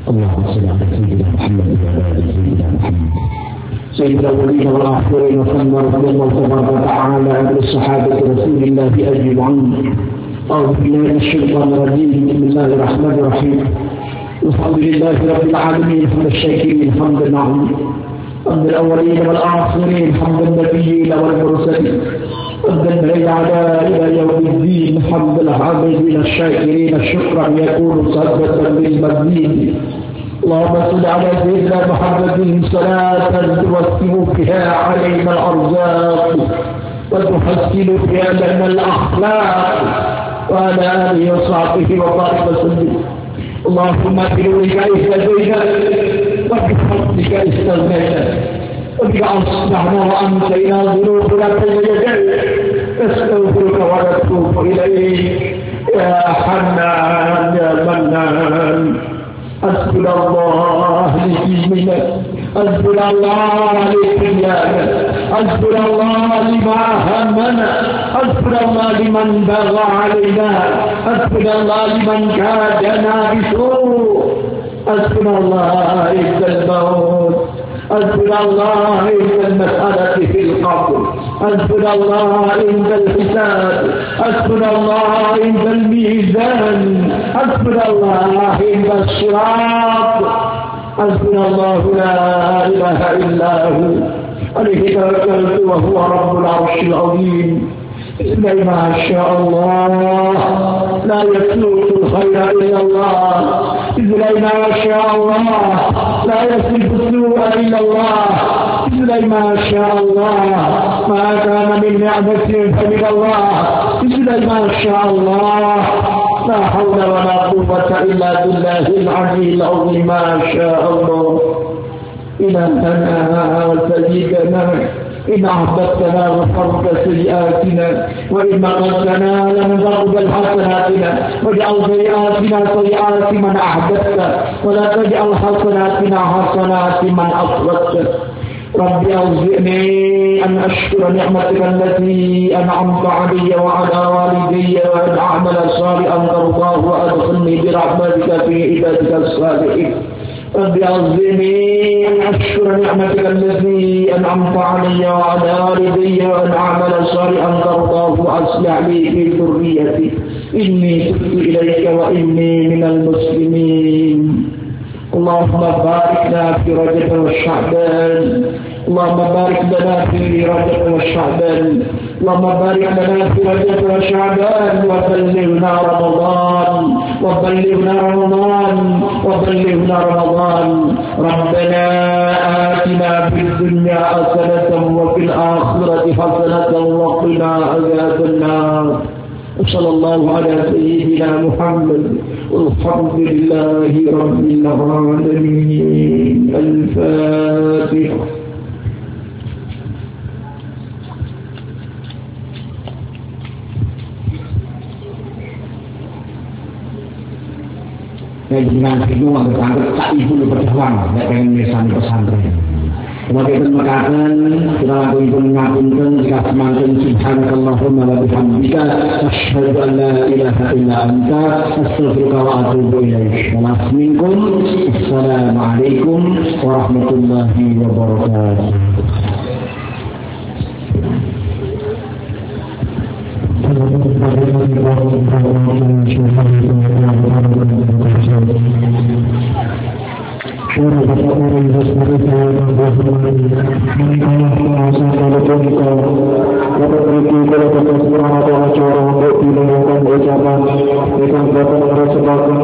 اللهم صل على سيدنا محمد وعلى آل سيدنا محمد. سيد الأولين والآخرين وسلم رضي الله تبارك وتعالى عن الصحابة رسول الله أجمعين. أعوذ بالله من الشيطان الرجيم. بسم الله الرحمن الرحيم. الحمد لله رب العالمين حمد الشاكرين حمد النعيم حمد الأولين والآخرين حمد النبيين والمرسلين حمد العباد إلى يوم الدين حمد العابدين الشاكرين شكرا يكون صدقا للمدين. اللهم صل على سيدنا محمد صلاة توسع بها علينا الأرزاق وتحسن بها لنا الأخلاق وعلى آله وصحبه وبارك وسلم. اللهم بنورك اهتدينا وبفضلك استغنينا وبك أصبحنا وأمسينا ذنوبنا بين يديك نستغفرك ونتوب إليك يا حنان يا منان. حسبنا الله لديننا حسبنا الله لدنيانا حسبنا الله لما همنا حسبنا الله لمن بغى علينا حسبنا الله لمن كادنا بسوء حسبنا الله عند الموت حسبنا الله عند المسألة في القبر حسبنا الله عند الحساب حسبنا الله عند الميزان حسبنا الله عند الصراط حسبنا الله لا إله إلا هو عليه توكلت وهو رب العرش العظيم. بسم ما شاء الله لا يسلك الخير إلا الله. بسم ما شاء الله لا يصرف السوء إلا الله. بسم ما شاء الله ما كان من نعمة فمن الله. بسم ما شاء الله لا حول ولا قوة إلا بالله العلي العظيم. ما شاء الله إلهنا وسيدنا إن أحببتنا غفرت سيئاتنا وإن أردتنا لم تقبل حسناتنا واجعل سيئاتنا سيئات من أحببت ولا تجعل حسناتنا حسنات من أصبت. رب أوزعني أن أشكر نعمتك التي أنعمت علي وعلى والدي وأن أعمل صالحا ترضاه وأدخلني برحمتك في عبادك الصالحين. رب أوزعني أن أشكر نعمتك التي أنعمت علي وعلى والدي وأن أعمل صالحا ترضاه وأصلح لي في ذريتي إني تبت إليك وإني من المسلمين. اللهم بارك لنا في رجب وشعبان. اللهم بارك لنا في رجب وشعبان. اللهم بارك لنا في رجب وشعبان وبلغنا رمضان وبلغنا رمضان وبلغنا رمضان. ربنا آتنا في الدنيا حسنة وفي الآخرة حسنة وقنا عذاب النار. وصلى الله على سيدنا محمد والحمد لله رب العالمين. الفاتحة. Dengan itu menganggap tak ibu berjuang, tak pengen mesan pesantren. Kemudian mengatakan kita pun mengapunten jika semakin subhanakallahumma wa bihamdika asyhadu an la ilaha illa anta astaghfiruka wa atubu ilaik. Wassalamualaikum warahmatullahi wabarakatuh. Terima kasih.